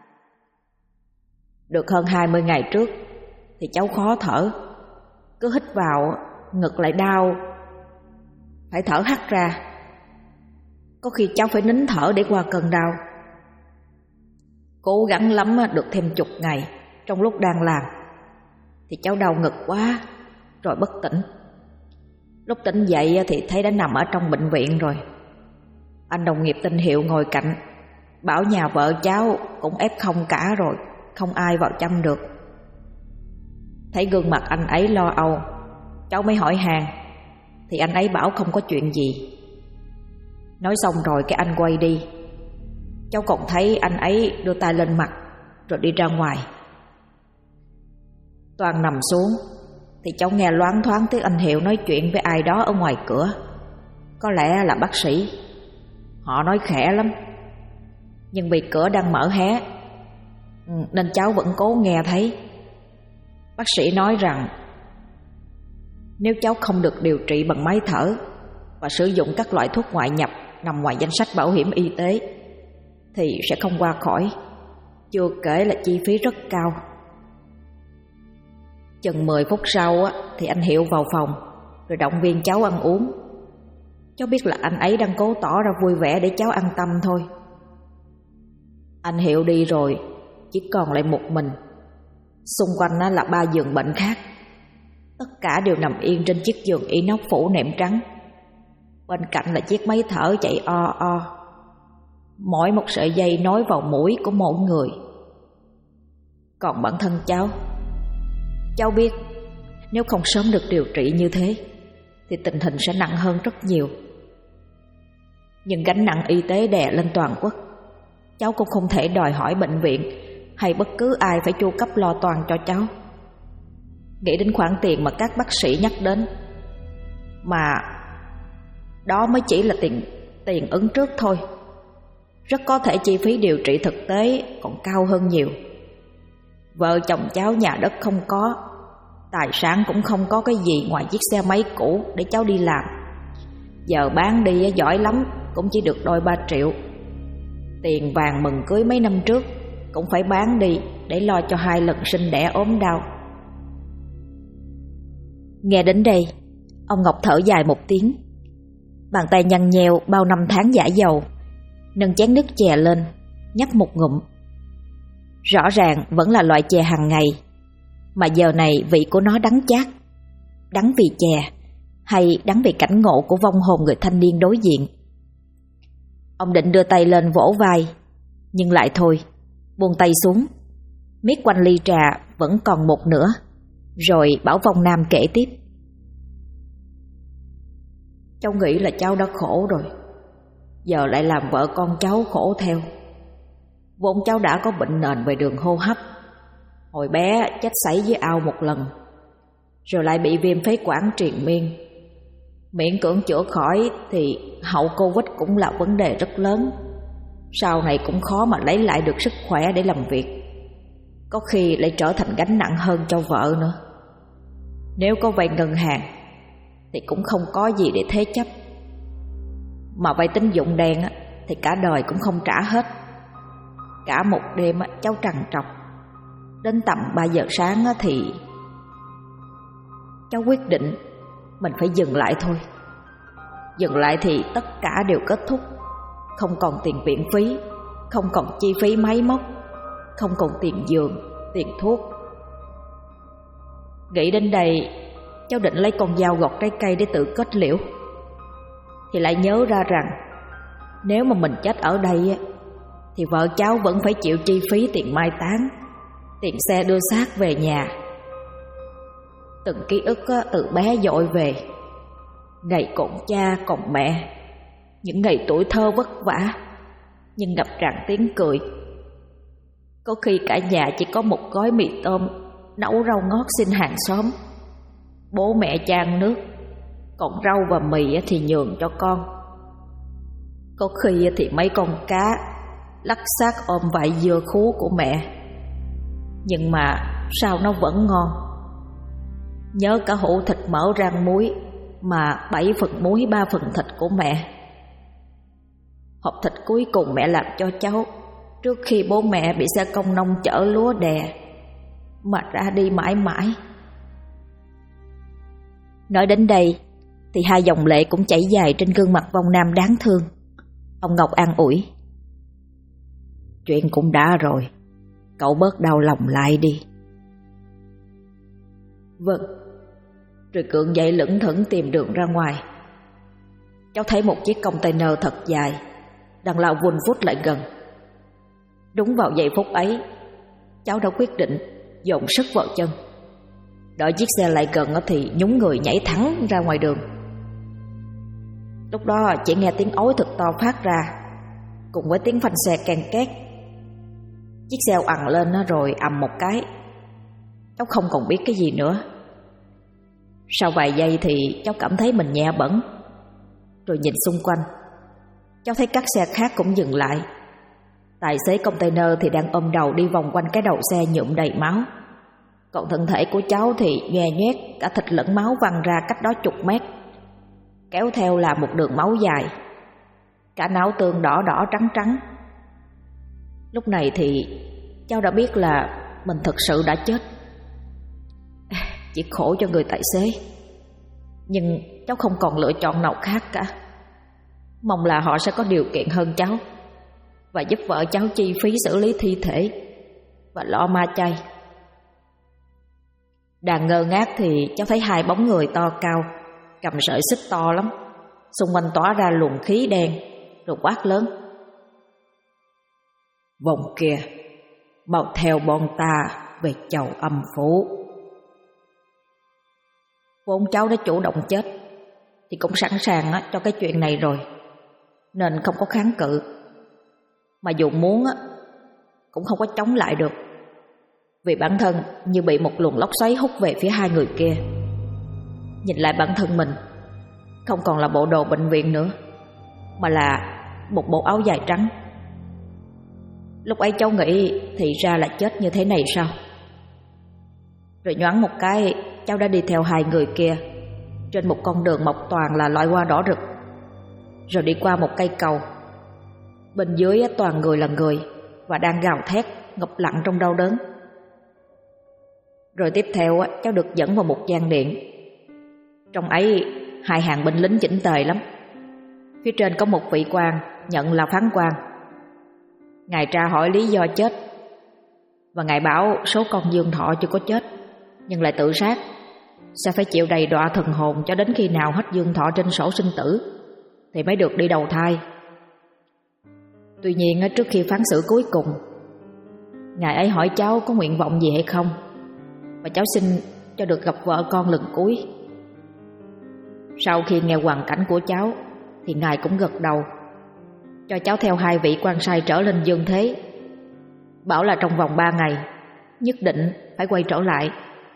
Được hơn 20 ngày trước thì cháu khó thở, cứ hít vào ngực lại đau, phải thở hắt ra. Có khi cháu phải nín thở để qua cơn đau. Cố gắng lắm được thêm chục ngày. Trong lúc đang làm thì cháu đau ngực quá, rồi bất tỉnh. Lúc tỉnh dậy thì thấy đã nằm ở trong bệnh viện rồi. Anh đồng nghiệp tên Hiệu ngồi cạnh, bảo nhà vợ cháu cũng F0 cả rồi, không ai vào chăm được. Thấy gương mặt anh ấy lo âu, cháu mới hỏi han, thì anh ấy bảo không có chuyện gì. Nói xong rồi cái anh quay đi. Cháu còn thấy anh ấy đưa tay lên mặt rồi đi ra ngoài. Toàn nằm xuống thì cháu nghe loáng thoáng tiếng anh Hiệu nói chuyện với ai đó ở ngoài cửa. Có lẽ là bác sĩ. Họ nói khẽ lắm, nhưng vì cửa đang mở hé nên cháu vẫn cố nghe thấy. Bác sĩ nói rằng nếu cháu không được điều trị bằng máy thở và sử dụng các loại thuốc ngoại nhập nằm ngoài danh sách bảo hiểm y tế thì sẽ không qua khỏi, chưa kể là chi phí rất cao. Chừng 10 phút sau thì anh Hiệu vào phòng rồi động viên cháu ăn uống. Cháu biết là anh ấy đang cố tỏ ra vui vẻ để cháu an tâm thôi. Anh Hiệu đi rồi, chỉ còn lại một mình. Xung quanh là 3 giường bệnh khác, tất cả đều nằm yên trên chiếc giường inox phủ nệm trắng. Bên cạnh là chiếc máy thở chạy o o, mỗi một sợi dây nối vào mũi của mỗi người. Còn bản thân cháu biết nếu không sớm được điều trị như thế thì tình hình sẽ nặng hơn rất nhiều. Nhưng gánh nặng y tế đè lên toàn quốc, cháu cũng không thể đòi hỏi bệnh viện hay bất cứ ai phải chu cấp lo toan cho cháu. Nghĩ đến khoản tiền mà các bác sĩ nhắc đến, mà đó mới chỉ là tiền ứng trước thôi. Rất có thể chi phí điều trị thực tế còn cao hơn nhiều. Vợ chồng cháu nhà đất không có, tài sản cũng không có cái gì ngoài chiếc xe máy cũ để cháu đi làm. Giờ bán đi giỏi lắm cũng chỉ được đôi 3 triệu. Tiền vàng mừng cưới mấy năm trước cũng phải bán đi để lo cho 2 lần sinh đẻ ốm đau. Nghe đến đây, ông Ngọc thở dài một tiếng. Bàn tay nhăn nheo bao năm tháng dãi dầu, nâng chén nước chè lên, nhấp một ngụm. Rõ ràng vẫn là loại chè hàng ngày, mà giờ này vị của nó đắng chát. Đắng vì chè, hay đắng vì cảnh ngộ của vong hồn người thanh niên đối diện. Ông định đưa tay lên vỗ vai, nhưng lại thôi, buông tay xuống, miết quanh ly trà vẫn còn một nửa, rồi bảo Vong Nam kể tiếp. Cháu nghĩ là cháu đã khổ rồi, giờ lại làm vợ con cháu khổ theo. Vốn cháu đã có bệnh nền về đường hô hấp, hồi bé chết sảy dưới ao một lần, rồi lại bị viêm phế quản triền miên. Miễn cưỡng chữa khỏi thì hậu Covid cũng là vấn đề rất lớn. Sau này cũng khó mà lấy lại được sức khỏe để làm việc, có khi lại trở thành gánh nặng hơn cho vợ nữa. Nếu có vay ngân hàng thì cũng không có gì để thế chấp, mà vay tín dụng đen thì cả đời cũng không trả hết. Cả một đêm cháu trằn trọc, đến tầm 3 giờ sáng thì cháu quyết định mình phải dừng lại thôi. Dừng lại thì tất cả đều kết thúc. Không còn tiền viện phí, không còn chi phí máy móc, không còn tiền giường, tiền thuốc. Nghĩ đến đây, cháu định lấy con dao gọt trái cây để tự kết liễu, thì lại nhớ ra rằng nếu mà mình chết ở đây thì vợ cháu vẫn phải chịu chi phí tiền mai táng, tiền xe đưa xác về nhà. Từng ký ức từ bé dội về, ngày còn cha còn mẹ, những ngày tuổi thơ vất vả nhưng ngập tràn tiếng cười. Có khi cả nhà chỉ có một gói mì tôm nấu rau ngót xin hàng xóm, bố mẹ chan nước, còn rau và mì thì nhường cho con. Có khi thì mấy con cá lắc xác ôm vải dưa khú của mẹ, nhưng mà sao nó vẫn ngon. Nhớ cả hũ thịt mỡ rang muối mà 7 phần muối 3 phần thịt của mẹ. Hộp thịt cuối cùng mẹ làm cho cháu trước khi bố mẹ bị xe công nông chở lúa đè mà ra đi mãi mãi. Nói đến đây thì 2 dòng lệ cũng chảy dài trên gương mặt Vong Nam đáng thương. Ông Ngọc an ủi. Chuyện cũng đã rồi, cậu bớt đau lòng lại đi. Vâng. Rồi Cường dậy lững thững tìm đường ra ngoài. Cháu thấy một chiếc container thật dài đang lao vun vút lại gần. Đúng vào giây phút ấy, cháu đã quyết định dồn sức vào chân. Đợi chiếc xe lại gần thì nhún người nhảy thẳng ra ngoài đường. Lúc đó chỉ nghe tiếng ối thật to phát ra, cùng với tiếng phanh xe ken két. Chiếc xe ằn lên rồi ầm một cái. Cháu không còn biết cái gì nữa. Sau vài giây thì cháu cảm thấy mình nhẹ bẫng. Rồi nhìn xung quanh, cháu thấy các xe khác cũng dừng lại. Tài xế container thì đang ôm đầu đi vòng quanh cái đầu xe nhuộm đầy máu. Còn thân thể của cháu thì nhòe nhoét, cả thịt lẫn máu văng ra cách đó chục mét, kéo theo là một đường máu dài, cả não tương đỏ đỏ trắng trắng. Lúc này thì cháu đã biết là mình thực sự đã chết. Chỉ khổ cho người tài xế, nhưng cháu không còn lựa chọn nào khác cả. Mong là họ sẽ có điều kiện hơn cháu và giúp vợ cháu chi phí xử lý thi thể và lo ma chay. Đang ngơ ngác thì cháu thấy 2 bóng người to cao cầm sợi xích to lắm, xung quanh tỏa ra luồng khí đen, rồi quát lớn. Vòng kia, mau theo bọn ta về chầu âm phủ. Vốn cháu đã chủ động chết thì cũng sẵn sàng cho cái chuyện này rồi. nên không có kháng cự. Mà dù muốn cũng không có chống lại được, vì bản thân như bị một luồng lốc xoáy hút về phía hai người kia. Nhìn lại bản thân mình, không còn là bộ đồ bệnh viện nữa, mà là một bộ áo dài trắng. Lúc ấy cháu nghĩ thì ra là chết như thế này sao? Rồi nhoáng một cái, cháu đã đi theo hai người kia trên một con đường mọc toàn là loại hoa đỏ rực, rồi đi qua một cây cầu. Bên dưới toàn người là người và đang gào thét ngập lặng trong đau đớn. Rồi tiếp theo cháu được dẫn vào một gian điện. Trong ấy hai hàng binh lính chỉnh tề lắm. Phía trên có một vị quan nhận là phán quan. Ngài tra hỏi lý do chết, và ngài bảo số con Dương Thọ chưa có chết nhưng lại tự sát, sẽ phải chịu đầy đọa thần hồn cho đến khi nào hết Dương Thọ trên sổ sinh tử thì mới được đi đầu thai. Tuy nhiên trước khi phán xử cuối cùng, ngài ấy hỏi cháu có nguyện vọng gì hay không, và cháu xin cho được gặp vợ con lần cuối. Sau khi nghe hoàn cảnh của cháu thì ngài cũng gật đầu, cho cháu theo hai vị quan sai trở lên dương thế, bảo là trong vòng 3 ngày nhất định phải quay trở lại.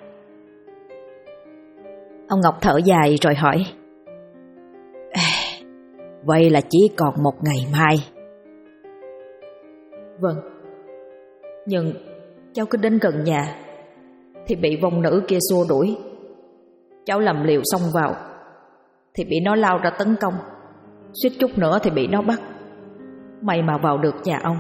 Ông Ngọc thở dài rồi hỏi: Vậy là chỉ còn một ngày mai? Vâng. Nhưng cháu cứ đến gần nhà thì bị vong nữ kia xua đuổi. Cháu làm liều xông vào thì bị nó lao ra tấn công, suýt chút nữa thì bị nó bắt. May mà vào được nhà ông.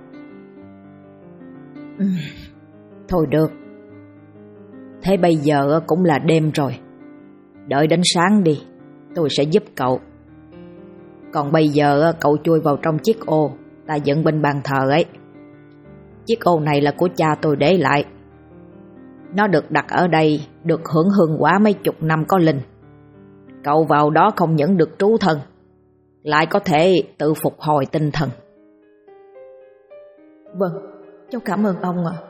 Thôi được. Thế bây giờ cũng là đêm rồi, đợi đến sáng đi, tôi sẽ giúp cậu. Còn bây giờ cậu chui vào trong chiếc ô ta dựng bên bàn thờ ấy. Chiếc ô này là của cha tôi để lại. Nó được đặt ở đây, được hưởng hương quả mấy chục năm có linh. Cậu vào đó không những được trú thân, lại có thể tự phục hồi tinh thần. Vâng, cháu cảm ơn ông ạ.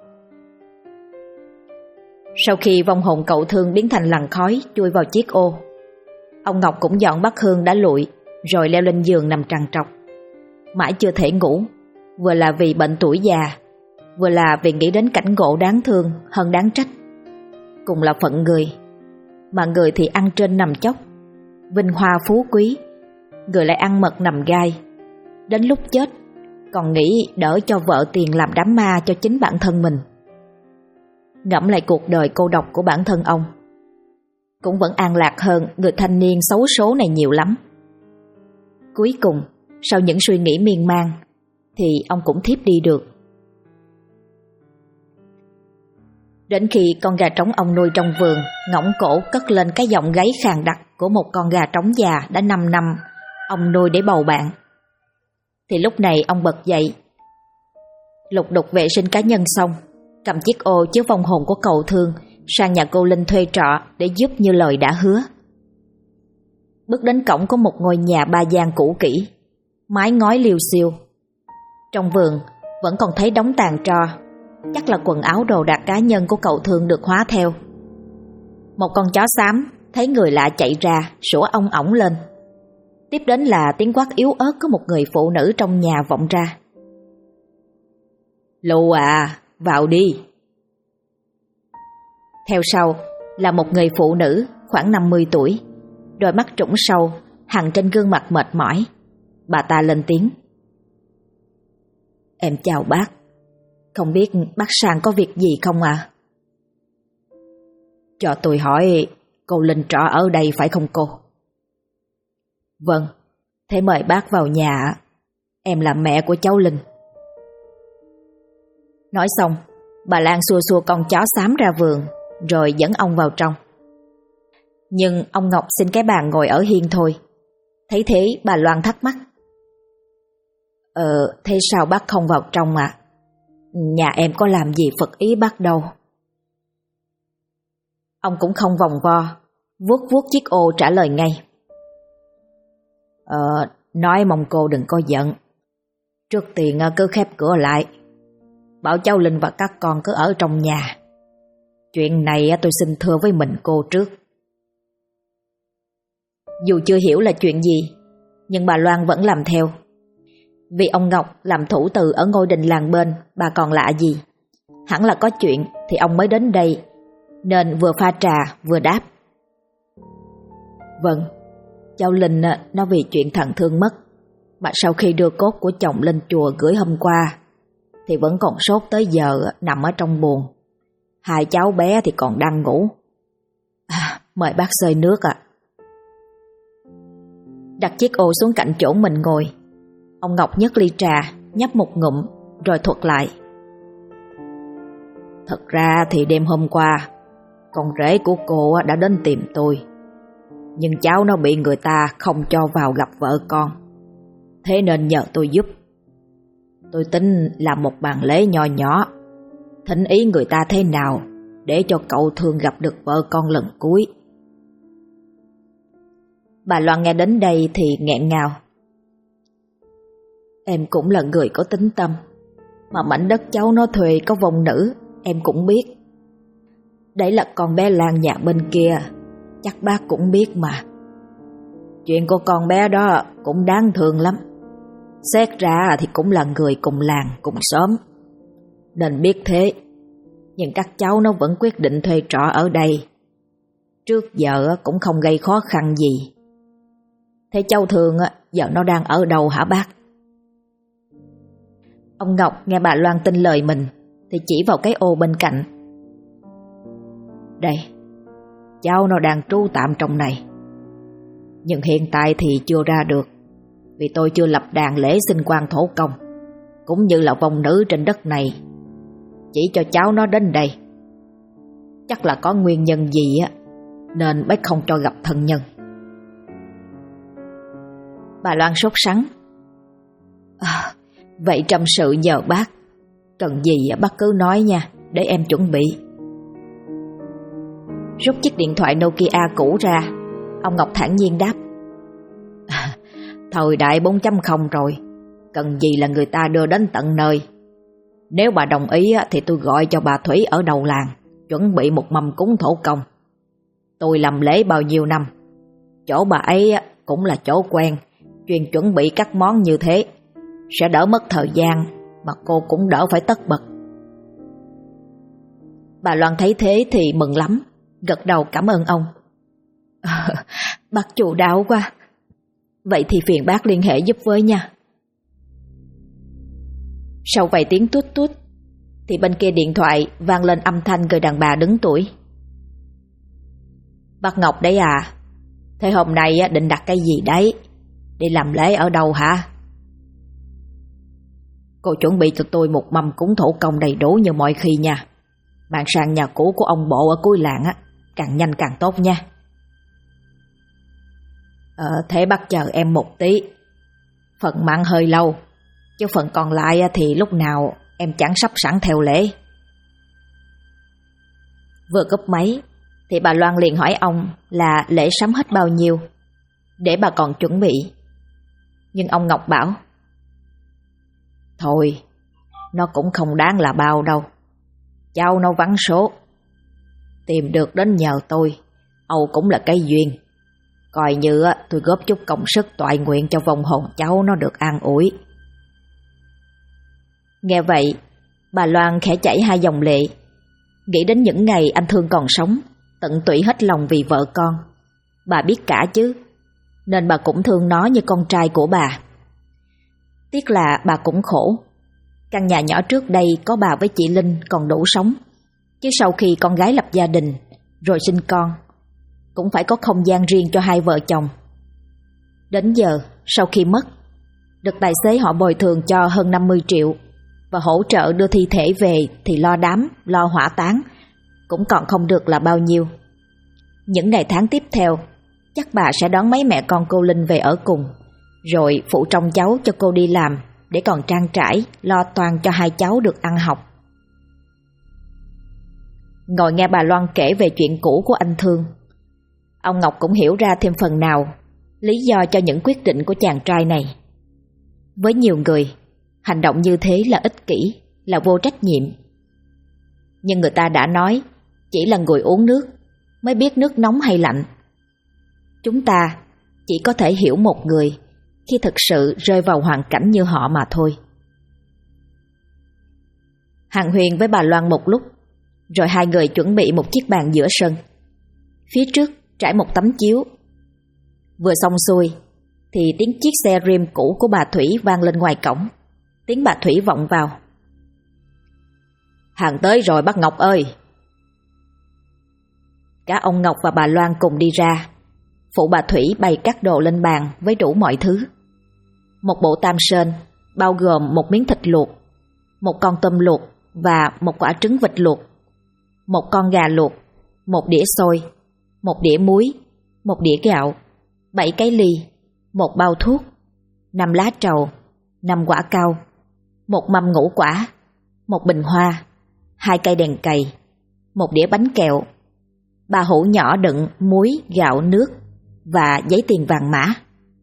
Sau khi vong hồn cậu Thương biến thành làn khói chui vào chiếc ô, ông Ngọc cũng dọn bát hương đã nguội rồi leo lên giường nằm trằn trọc. Mãi chưa thể ngủ, vừa là vì bệnh tuổi già, vừa là vì nghĩ đến cảnh ngộ đáng thương hơn đáng trách. Cùng là phận người, mà người thì ăn trên nằm chốc, vinh hoa phú quý, người lại ăn mật nằm gai. Đến lúc chết còn nghĩ đỡ cho vợ tiền làm đám ma cho chính bản thân mình. Ngẫm lại cuộc đời cô độc của bản thân ông, cũng vẫn an lạc hơn người thanh niên xấu số này nhiều lắm. Cuối cùng, sau những suy nghĩ miên man, thì ông cũng thiếp đi được. Đến khi con gà trống ông nuôi trong vườn ngỗng cổ cất lên cái giọng gáy khàn đặc của một con gà trống già đã 5 năm ông nuôi để bầu bạn, thì lúc này ông bật dậy, lục đục vệ sinh cá nhân xong, cầm chiếc ô chứa vong hồn của cậu Thương sang nhà cô Linh thuê trọ để giúp như lời đã hứa. Bước đến cổng có một ngôi nhà 3 gian cũ kỹ, mái ngói liêu xiêu. Trong vườn vẫn còn thấy đống tàn tro, chắc là quần áo đồ đạc cá nhân của cậu Thương được hóa theo. Một con chó xám thấy người lạ chạy ra, sủa ong ỏng lên. Tiếp đến là tiếng quát yếu ớt của một người phụ nữ trong nhà vọng ra: "Lù à, vào đi." Theo sau là một người phụ nữ khoảng 50 tuổi, đôi mắt trũng sâu hằn trên gương mặt mệt mỏi. Bà ta lên tiếng: "Em chào bác, không biết bác Sang có việc gì không ạ?" "Cho tôi hỏi, cô Linh trọ ở đây phải không cô?" "Vâng, thế mời bác vào nhà, em là mẹ của cháu Linh." Nói xong, bà Lan xua xua con chó xám ra vườn, rồi dẫn ông vào trong. Nhưng ông Ngọc xin cái bàn ngồi ở hiên thôi. Thấy thế bà Loan thắc mắc: Thế sao bác không vào trong ạ? Nhà em có làm gì phật ý bác đâu." Ông cũng không vòng vo, vuốt vuốt chiếc ô trả lời ngay: Nói mong cô đừng có giận. Trước tiên cứ khép cửa lại, bảo cháu Linh và các con cứ ở trong nhà. Chuyện này tôi xin thưa với mình cô trước." Dù chưa hiểu là chuyện gì, Nhưng bà Loan vẫn làm theo. Vì ông Ngọc làm thủ từ ở ngôi đình làng bên, bà còn lạ gì. Hẳn là có chuyện thì ông mới đến đây, nên vừa pha trà vừa đáp. Vâng, cháu Linh nó vì chuyện thằng Thương mất, mà sau khi đưa cốt của chồng lên chùa gửi hôm qua thì vẫn còn sốt tới giờ, nằm ở trong buồng. Hai cháu bé thì còn đang ngủ. Mời bác xơi nước ạ. Đặt chiếc ô xuống cạnh chỗ mình ngồi, ông Ngọc nhấc ly trà, nhấp một ngụm rồi thuật lại. Thật ra thì đêm hôm qua con rể của cô đã đến tìm tôi, nhưng cháu nó bị người ta không cho vào gặp vợ con, thế nên nhờ tôi giúp. Tôi tính làm một bàn lễ nho nhỏ, thỉnh ý người ta thế nào để cho cậu Thương gặp được vợ con lần cuối. Bà Loan nghe đến đây thì nghẹn ngào. Em cũng là người có tính tâm, mà mảnh đất cháu nó thuê có vong nữ, em cũng biết. Đấy là con bé Lan nhà bên kia, chắc bác cũng biết mà. Chuyện của con bé đó cũng đáng thương lắm. Xét ra thì cũng là người cùng làng, cùng xóm, nên biết thế. Nhưng các cháu nó vẫn quyết định thuê trọ ở đây. Trước giờ cũng không gây khó khăn gì. Thế cháu Thương giờ nó đang ở đâu hả bác? Ông Ngọc nghe bà Loan tin lời mình thì chỉ vào cái ô bên cạnh. Đây, cháu nó đang trú tạm trong này, nhưng hiện tại thì chưa ra được, vì tôi chưa lập đàn lễ xin quan thổ công, cũng như là vong nữ trên đất này. Chỉ cho cháu nó đến đây. Chắc là có nguyên nhân gì nên bác không cho gặp thân nhân. Bà Loan sốt sắng. Vậy trăm sự nhờ bác, cần gì bác cứ nói nha, để em chuẩn bị. Rút chiếc điện thoại Nokia cũ ra, ông Ngọc thản nhiên đáp. Thời đại 4.0 rồi, cần gì là người ta đưa đến tận nơi. Nếu bà đồng ý thì tôi gọi cho bà Thủy ở đầu làng, chuẩn bị một mâm cúng thổ công. Tôi làm lễ bao nhiêu năm, chỗ bà ấy cũng là chỗ quen, chuyên chuẩn bị các món như thế, sẽ đỡ mất thời gian, mà cô cũng đỡ phải tất bật. Bà Loan thấy thế thì mừng lắm, gật đầu cảm ơn ông. Bác chu đáo quá. Vậy thì phiền bác liên hệ giúp với nha. Sau vài tiếng tút tút thì bên kia điện thoại vang lên âm thanh người đàn bà đứng tuổi. Bác Ngọc đấy à? Thế hôm nay định đặt cái gì đấy? Đi làm lễ ở đâu hả? Cô chuẩn bị cho tôi một mâm cúng thổ công đầy đủ như mọi khi nha. Mang sang nhà cũ của ông bộ ở cuối làng càng nhanh càng tốt nha. Thế bác chờ em một tí. Phần mặn hơi lâu, chứ phần còn lại thì lúc nào em chẳng sắp sẵn theo lễ. Vừa cúp máy thì bà Loan liền hỏi ông là lễ sắm hết bao nhiêu, để bà còn chuẩn bị. Nhưng ông Ngọc bảo, thôi, nó cũng không đáng là bao đâu. Cháu nó vắng số, tìm được đến nhờ tôi, Âu cũng là cái duyên. Coi như tôi góp chút công sức toại nguyện cho vong hồn cháu nó được an ủi. Nghe vậy, bà Loan khẽ chảy hai dòng lệ, nghĩ đến những ngày anh Thương còn sống, tận tụy hết lòng vì vợ con. Bà biết cả chứ, nên bà cũng thương nó như con trai của bà. Tiếc là bà cũng khổ. Căn nhà nhỏ trước đây có bà với chị Linh còn đủ sống, chứ sau khi con gái lập gia đình rồi sinh con, cũng phải có không gian riêng cho hai vợ chồng. Đến giờ, sau khi mất, được tài xế họ bồi thường cho hơn 50 triệu và hỗ trợ đưa thi thể về thì lo đám, lo hỏa táng cũng còn không được là bao nhiêu. Những ngày tháng tiếp theo, chắc bà sẽ đón mấy mẹ con cô Linh về ở cùng, rồi phụ trông cháu cho cô đi làm để còn trang trải, lo toan cho hai cháu được ăn học. Ngồi nghe bà Loan kể về chuyện cũ của anh Thương, ông Ngọc cũng hiểu ra thêm phần nào lý do cho những quyết định của chàng trai này. Với nhiều người, hành động như thế là ích kỷ, là vô trách nhiệm. Nhưng người ta đã nói, chỉ là người uống nước mới biết nước nóng hay lạnh. Chúng ta chỉ có thể hiểu một người khi thực sự rơi vào hoàn cảnh như họ mà thôi. Hàng Huyền với bà Loan một lúc, rồi hai người chuẩn bị một chiếc bàn giữa sân. Phía trước trải một tấm chiếu. Vừa xong xuôi thì tiếng chiếc xe rim cũ của bà Thủy vang lên ngoài cổng. Tiếng bà Thủy vọng vào. Hàng tới rồi bác Ngọc ơi. Cả ông Ngọc và bà Loan cùng đi ra. Phụ bà Thủy bày các đồ lên bàn với đủ mọi thứ. Một bộ tam sên bao gồm một miếng thịt luộc, một con tôm luộc và một quả trứng vịt luộc, một con gà luộc, một đĩa xôi, một đĩa muối, một đĩa gạo, 7 cái ly, một bao thuốc, 5 lá trầu, 5 quả cau, một mâm ngũ quả, một bình hoa, 2 cây đèn cày, một đĩa bánh kẹo, 3 hũ nhỏ đựng muối, gạo, nước và giấy tiền vàng mã.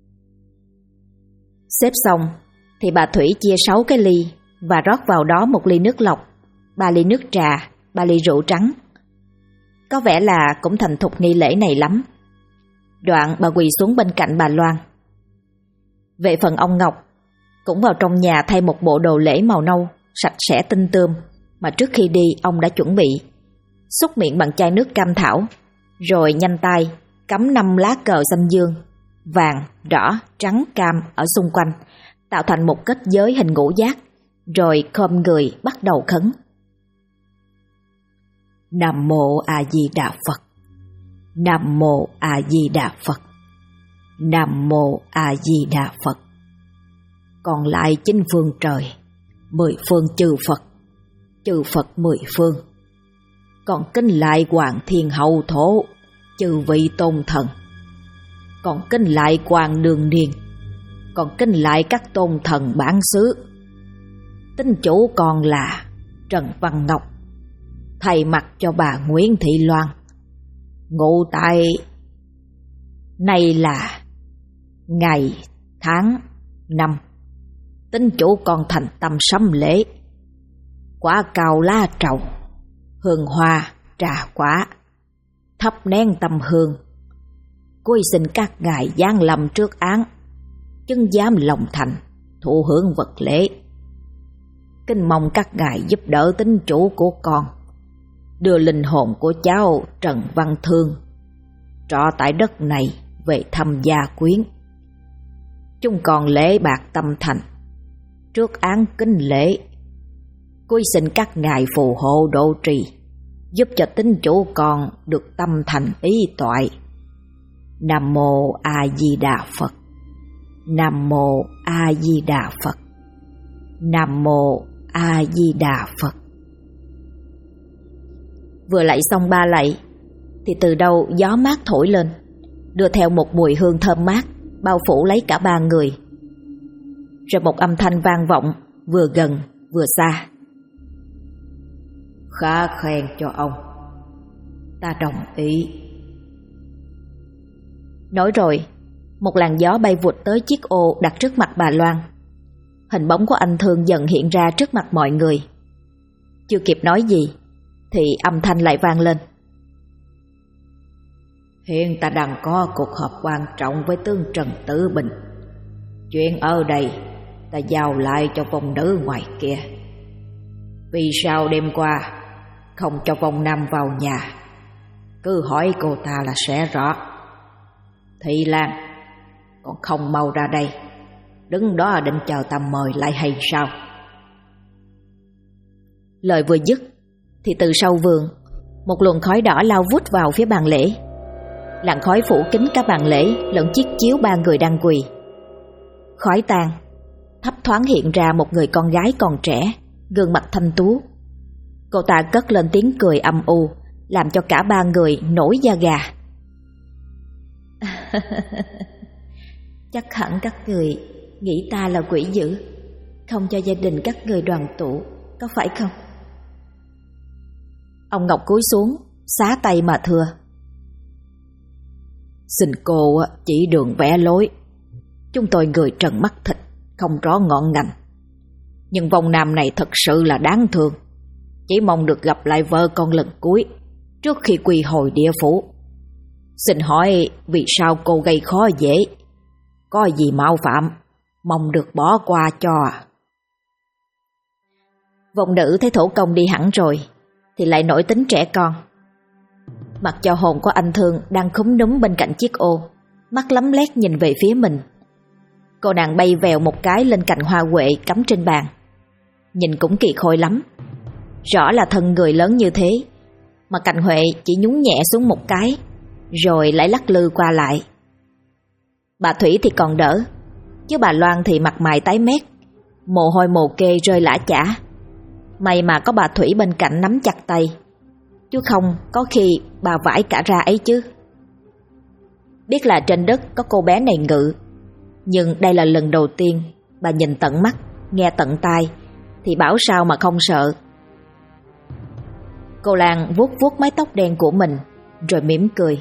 Xếp xong thì bà Thủy chia 6 cái ly và rót vào đó 1 ly nước lọc, 3 ly nước trà, 3 ly rượu trắng. Có vẻ là cũng thành thục nghi lễ này lắm. Đoạn bà quỳ xuống bên cạnh bà Loan. Về phần ông Ngọc, cũng vào trong nhà thay một bộ đồ lễ màu nâu, sạch sẽ tinh tươm mà trước khi đi ông đã chuẩn bị. Xúc miệng bằng chai nước cam thảo, rồi nhanh tay cắm 5 lá cờ xanh dương, vàng, đỏ, trắng, cam ở xung quanh, tạo thành một kết giới hình ngũ giác, rồi khom người bắt đầu khấn. Nam mô A Di Đà Phật. Nam mô A Di Đà Phật. Nam mô A Di Đà Phật. Còn lại 9 phương trời, 10 phương chư Phật 10 phương. Còn kính lại Hoàng Thiên Hậu Thổ, chư vị tôn thần. Còn kính lại Hoàng Đường Niên. Còn kính lại các tôn thần bản xứ. Tín chủ còn là Trần Văn Ngọc, thay mặt cho bà Nguyễn Thị Loan, ngụ tại này là ngày tháng năm. Tín chủ còn thành tâm sắm lễ, quả cào lá trầu, hương hoa, trà quả, thắp nén tâm hương. Cúi xin các ngài giáng lâm trước án, chứng giám lòng thành, thụ hưởng vật lễ. Kính mong các ngài giúp đỡ tín chủ của con, đưa linh hồn của cháu Trần Văn Thương trọ tại đất này về thăm gia quyến. Chúng còn lễ bạc tâm thành, trước án kính lễ. Cúi xin các ngài phù hộ độ trì, giúp cho tín chủ con được tâm thành ý toại. Nam mô A Di Đà Phật. Nam mô A Di Đà Phật. Nam mô A Di Đà Phật. Vừa lạy xong 3 lạy thì từ đâu gió mát thổi lên, đưa theo một mùi hương thơm mát bao phủ lấy cả 3 người. Rồi một âm thanh vang vọng vừa gần vừa xa. Khá khen cho ông, ta đồng ý. Nói rồi, một làn gió bay vụt tới chiếc ô đặt trước mặt bà Loan. Hình bóng của anh Thương dần hiện ra trước mặt mọi người. Chưa kịp nói gì thì âm thanh lại vang lên. Hiện ta đang có cuộc họp quan trọng với tướng Trần Tử Bình. Chuyện ở đây ta giao lại cho vong nữ ngoài kia. Vì sao đêm qua không cho vong nam vào nhà? Cứ hỏi cô ta là sẽ rõ. Thị Lan, còn không mau ra đây, đứng đó định chờ ta mời lại hay sao? Lời vừa dứt thì từ sau vườn, một luồng khói đỏ lao vút vào phía bàn lễ. Làn khói phủ kín cả bàn lễ lẫn chiếc chiếu 3 người đang quỳ. Khói tan, thấp thoáng hiện ra một người con gái còn trẻ, gương mặt thanh tú. Cô ta cất lên tiếng cười âm u, làm cho cả 3 người nổi da gà. Chắc hẳn các người nghĩ ta là quỷ dữ, không cho gia đình các người đoàn tụ, có phải không? Ông Ngọc cúi xuống, xá tay mà thưa. Xin cô chỉ đường vẽ lối. Chúng tôi người trần mắt thịt, không rõ ngọn ngành. Nhưng vong nam này thật sự là đáng thương. Chỉ mong được gặp lại vợ con lần cuối trước khi quy hồi địa phủ. Xin hỏi vì sao cô gây khó dễ? có gì mạo phạm, mong được bỏ qua cho. Vong nữ thấy thổ công đi hẳn rồi thì lại nổi tính trẻ con. Mặc cho hồn của anh Thương đang khúm núm bên cạnh chiếc ô, mắt lấm lét nhìn về phía mình. Cô nàng bay vèo một cái lên cành hoa huệ cắm trên bàn. Nhìn cũng kỳ khôi lắm. Rõ là thân người lớn như thế mà cành huệ chỉ nhún nhẹ xuống một cái rồi lại lắc lư qua lại. Bà Thủy thì còn đỡ, chứ bà Loan thì mặt mày tái mét, mồ hôi mồ kê rơi lã chã. May mà có bà Thủy bên cạnh nắm chặt tay, chứ không có khi bà vãi cả ra ấy chứ. Biết là trên đất có cô bé này ngự, nhưng đây là lần đầu tiên bà nhìn tận mắt, nghe tận tai, thì bảo sao mà không sợ. Cô Lan vuốt vuốt mái tóc đen của mình rồi mỉm cười.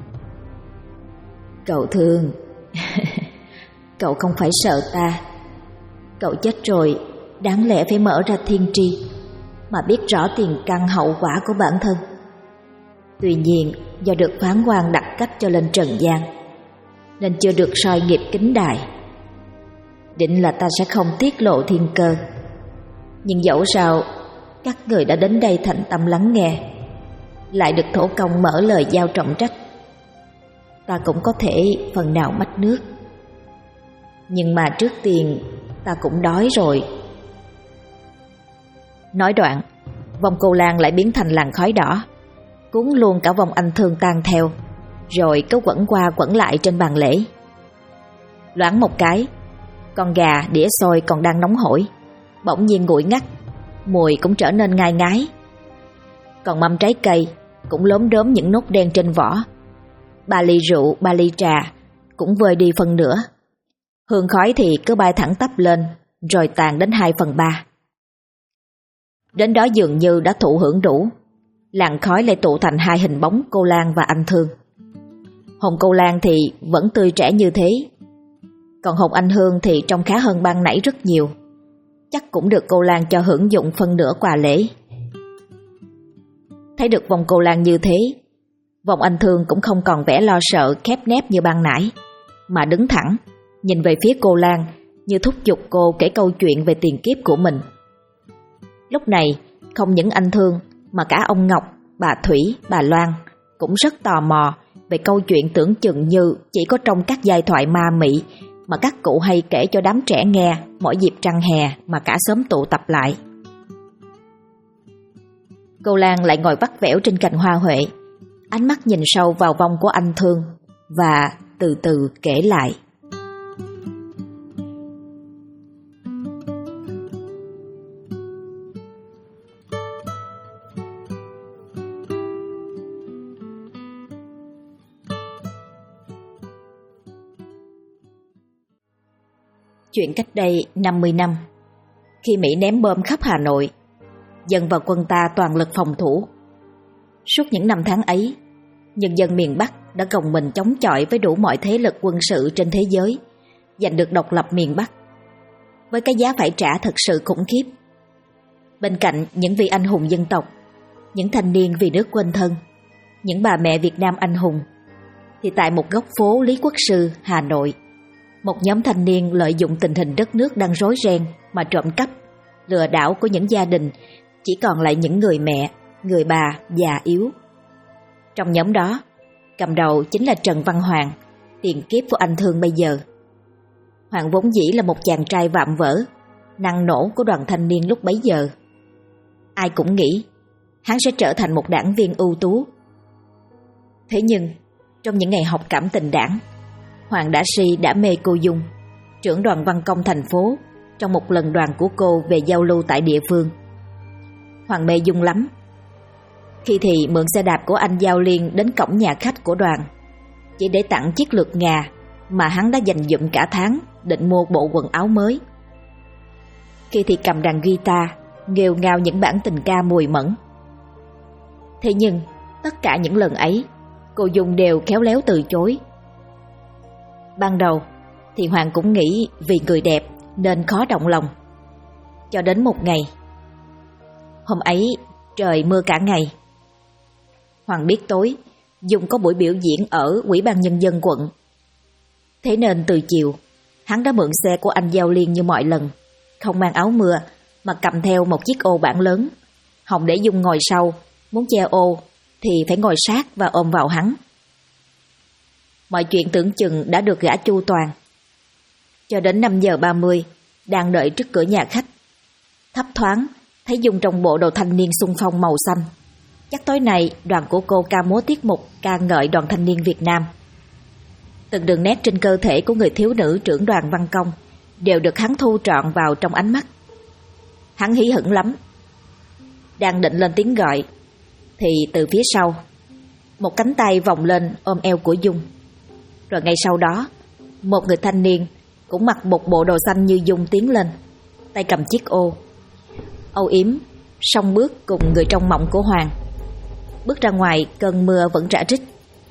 Cậu Thương, cậu không phải sợ ta. Cậu chết rồi, đáng lẽ phải mở ra thiên tri mà biết rõ tiền căn hậu quả của bản thân. Tuy nhiên do được phán quan đặt cách cho lên trần gian nên chưa được soi nghiệp kính đài. Định là ta sẽ không tiết lộ thiên cơ, nhưng dẫu sao các người đã đến đây thành tâm lắng nghe, lại được thổ công mở lời giao trọng trách, ta cũng có thể phần nào mách nước. Nhưng mà trước tiên ta cũng đói rồi. Nói đoạn, vòng cô Lan lại biến thành làn khói đỏ, cuốn luôn cả vòng anh Thương tan theo, rồi cứ quẩn qua quẩn lại trên bàn lễ. Loáng một cái, con gà đĩa xôi còn đang nóng hổi bỗng nhiên nguội ngắt, mùi cũng trở nên ngai ngái. Còn mâm trái cây cũng lốm đốm những nốt đen trên vỏ. 3 ly rượu, 3 ly trà cũng vơi đi phần nửa. Hương khói thì cứ bay thẳng tắp lên, rồi tàn đến 2/3. Đến đó dường như đã thụ hưởng đủ, làn khói lại tụ thành 2 hình bóng cô Lan và anh Thương. Hồn cô Lan thì vẫn tươi trẻ như thế, còn hồn anh Hương thì trông khá hơn ban nãy rất nhiều. Chắc cũng được cô Lan cho hưởng dụng phân nửa quà lễ. Thấy được vòng cô Lan như thế, vòng anh Thương cũng không còn vẻ lo sợ khép nép như ban nãy, mà đứng thẳng nhìn về phía cô Lan như thúc giục cô kể câu chuyện về tiền kiếp của mình. Lúc này không những anh Thương mà cả ông Ngọc, bà Thủy, bà Loan cũng rất tò mò về câu chuyện tưởng chừng như chỉ có trong các giai thoại ma mị mà các cụ hay kể cho đám trẻ nghe mỗi dịp trăng hè mà cả xóm tụ tập lại. Cô Lan lại ngồi vắt vẻo trên cành hoa huệ, ánh mắt nhìn sâu vào vong của anh Thương và từ từ kể lại. Chuyện cách đây 50 năm, khi Mỹ ném bom khắp Hà Nội, dân và quân ta toàn lực phòng thủ. Suốt những năm tháng ấy, nhân dân miền Bắc đã gồng mình chống chọi với đủ mọi thế lực quân sự trên thế giới, giành được độc lập miền Bắc, với cái giá phải trả thật sự khủng khiếp. Bên cạnh những vị anh hùng dân tộc, những thanh niên vì nước quên thân, những bà mẹ Việt Nam anh hùng, thì tại một góc phố Lý Quốc Sư, Hà Nội, một nhóm thanh niên lợi dụng tình hình đất nước đang rối ren mà trộm cắp, lừa đảo của những gia đình chỉ còn lại những người mẹ, người bà già yếu. Trong nhóm đó, cầm đầu chính là Trần Văn Hoàng, tiền kiếp của anh Thương bây giờ. Hoàng vốn dĩ là một chàng trai vạm vỡ, năng nổ của đoàn thanh niên lúc bấy giờ. Ai cũng nghĩ hắn sẽ trở thành một đảng viên ưu tú. Thế nhưng, trong những ngày học cảm tình đảng, Hoàng đã đã mê cô Dung, trưởng đoàn văn công thành phố, trong một lần đoàn của cô về giao lưu tại địa phương. Hoàng mê Dung lắm. Khi thì mượn xe đạp của anh Giao Liên đến cổng nhà khách của đoàn, chỉ để tặng chiếc lược ngà mà hắn đã dành dụm cả tháng định mua bộ quần áo mới. Khi thì cầm đàn guitar, nghêu ngao những bản tình ca mùi mẫn. Thế nhưng, tất cả những lần ấy, cô Dung đều khéo léo từ chối. Ban đầu thì Hoàng cũng nghĩ vì người đẹp nên khó động lòng. Cho đến một ngày. Hôm ấy trời mưa cả ngày. Hoàng biết tối Dung có buổi biểu diễn ở Ủy ban Nhân dân quận. Thế nên từ chiều, hắn đã mượn xe của anh Giao Liên như mọi lần, không mang áo mưa mà cầm theo một chiếc ô bản lớn. Hồng để Dung ngồi sau, muốn che ô thì phải ngồi sát và ôm vào hắn. Mọi chuyện tưởng chừng đã được gã chu toàn. Cho đến 5 giờ 30, đang đợi trước cửa nhà khách, thấp thoáng thấy Dung trong bộ đồ thanh niên xung phong màu xanh. Chắc tối nay đoàn của cô ca múa tiết mục ca ngợi đoàn thanh niên Việt Nam. Từng đường nét trên cơ thể của người thiếu nữ trưởng đoàn văn công đều được hắn thu trọn vào trong ánh mắt. Hắn hí hửng lắm. Đang định lên tiếng gọi thì từ phía sau, một cánh tay vòng lên ôm eo của Dung. Rồi ngay sau đó, một người thanh niên cũng mặc một bộ đồ xanh như Dung tiến lên, tay cầm chiếc ô, âu yếm song bước cùng người trong mộng của Hoàng. Bước ra ngoài, cơn mưa vẫn rã rích.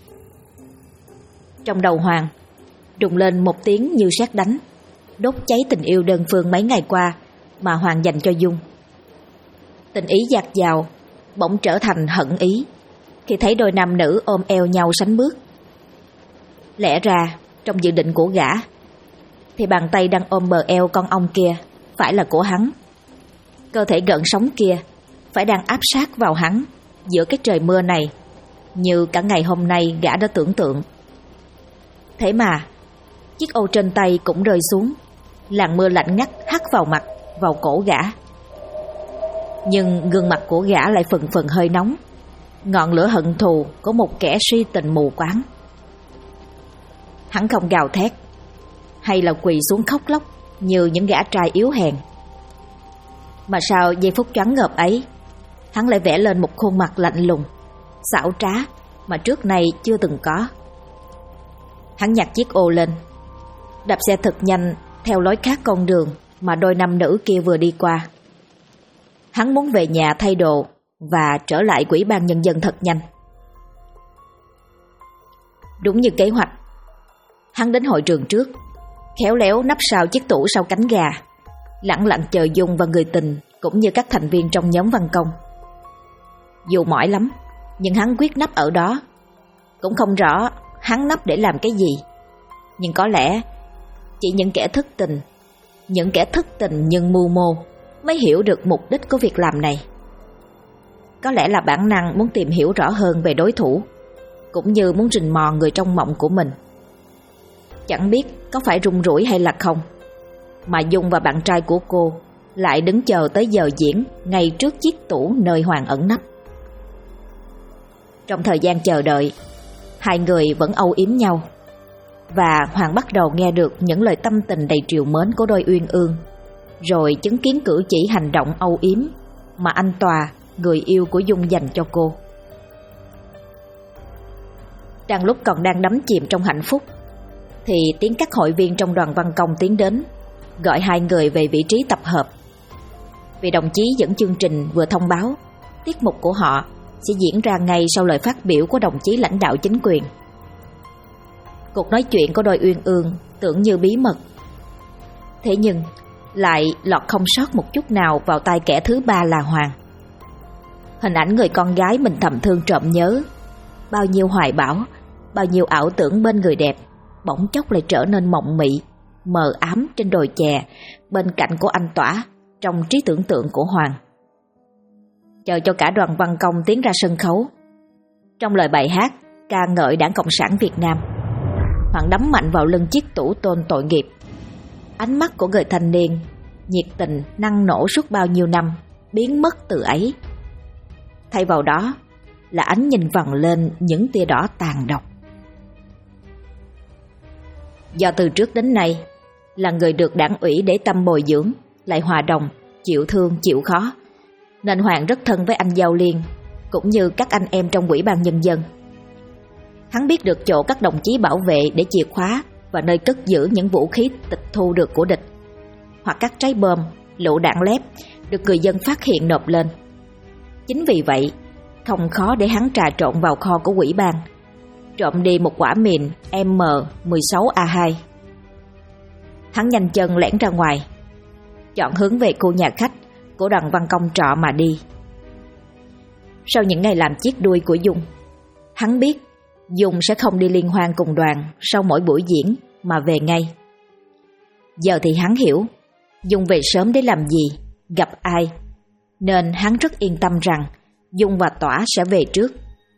Trong đầu Hoàng đùng lên một tiếng như sét đánh, đốt cháy tình yêu đơn phương mấy ngày qua mà Hoàng dành cho Dung. Tình ý dạt dào bỗng trở thành hận ý khi thấy đôi nam nữ ôm eo nhau sánh bước. Lẽ ra trong dự định của gã thì bàn tay đang ôm bờ eo con ong kia phải là của hắn. Cơ thể gợn sóng kia phải đang áp sát vào hắn giữa cái trời mưa này, như cả ngày hôm nay gã đã tưởng tượng. Thế mà chiếc ô trên tay cũng rơi xuống, làn mưa lạnh ngắt hắt vào mặt, vào cổ gã. Nhưng gương mặt của gã lại phần phần hơi nóng, ngọn lửa hận thù của một kẻ si tình mù quáng. Hắn không gào thét hay là quỳ xuống khóc lóc như những gã trai yếu hèn, mà sau giây phút choáng ngợp ấy, hắn lại vẽ lên một khuôn mặt lạnh lùng, xảo trá mà trước nay chưa từng có. Hắn nhặt chiếc ô lên, đạp xe thật nhanh theo lối khác con đường mà đôi nam nữ kia vừa đi qua. Hắn muốn về nhà thay đồ và trở lại Ủy ban Nhân dân thật nhanh. Đúng như kế hoạch, hắn đến hội trường trước, khéo léo nấp sau chiếc tủ sau cánh gà, lẳng lặng chờ Dung và người tình cũng như các thành viên trong nhóm văn công. Dù mỏi lắm, nhưng hắn quyết nấp ở đó. Cũng không rõ hắn nấp để làm cái gì, nhưng có lẽ chỉ những kẻ thất tình, những kẻ thất tình nhưng mưu mô mới hiểu được mục đích của việc làm này. Có lẽ là bản năng muốn tìm hiểu rõ hơn về đối thủ, cũng như muốn rình mò người trong mộng của mình. Chẳng biết có phải run rủi hay là không, mà Dung và bạn trai của cô lại đứng chờ tới giờ diễn ngay trước chiếc tủ nơi Hoàng ẩn nấp. Trong thời gian chờ đợi, hai người vẫn âu yếm nhau, và Hoàng bắt đầu nghe được những lời tâm tình đầy trìu mến của đôi uyên ương, rồi chứng kiến cử chỉ hành động âu yếm mà anh Tòa, người yêu của Dung, dành cho cô. Đang lúc còn đang đắm chìm trong hạnh phúc thì tiếng các hội viên trong đoàn văn công tiến đến, gọi hai người về vị trí tập hợp. Vì đồng chí dẫn chương trình vừa thông báo tiết mục của họ sẽ diễn ra ngay sau lời phát biểu của đồng chí lãnh đạo chính quyền. Cuộc nói chuyện của đôi uyên ương tưởng như bí mật, thế nhưng lại lọt không sót một chút nào vào tai kẻ thứ ba là Hoàng. Hình ảnh người con gái mình thầm thương trộm nhớ, bao nhiêu hoài bão, bao nhiêu ảo tưởng bên người đẹp, bỗng chốc lại trở nên mộng mị, mờ ám trên đồi chè bên cạnh của anh Tỏa trong trí tưởng tượng của Hoàng. Chờ cho cả đoàn văn công tiến ra sân khấu. Trong lời bài hát ca ngợi Đảng Cộng sản Việt Nam, Hoàng đấm mạnh vào lưng chiếc tủ tôn tội nghiệp. Ánh mắt của người thanh niên nhiệt tình năng nổ suốt bao nhiêu năm biến mất từ ấy. Thay vào đó là ánh nhìn vằn lên những tia đỏ tàn độc. Do từ trước đến nay là người được đảng ủy để tâm bồi dưỡng, lại hòa đồng, chịu thương chịu khó, nên Hoàng rất thân với anh Giao Liên cũng như các anh em trong Ủy ban Nhân dân. Hắn biết được chỗ các đồng chí bảo vệ để chìa khóa và nơi cất giữ những vũ khí tịch thu được của địch, hoặc các trái bom, lựu đạn lép được người dân phát hiện nộp lên. Chính vì vậy, không khó để hắn trà trộn vào kho của Ủy ban, trộm đi một quả mìn M16A2. Hắn nhanh chân lẻn ra ngoài, chọn hướng về khu nhà khách của đoàn văn công trọ mà đi. Sau những ngày làm chiếc đuôi của Dung, hắn biết Dung sẽ không đi liên hoan cùng đoàn sau mỗi buổi diễn mà về ngay. Giờ thì hắn hiểu Dung về sớm để làm gì, gặp ai, nên hắn rất yên tâm rằng Dung và Tỏa sẽ về trước.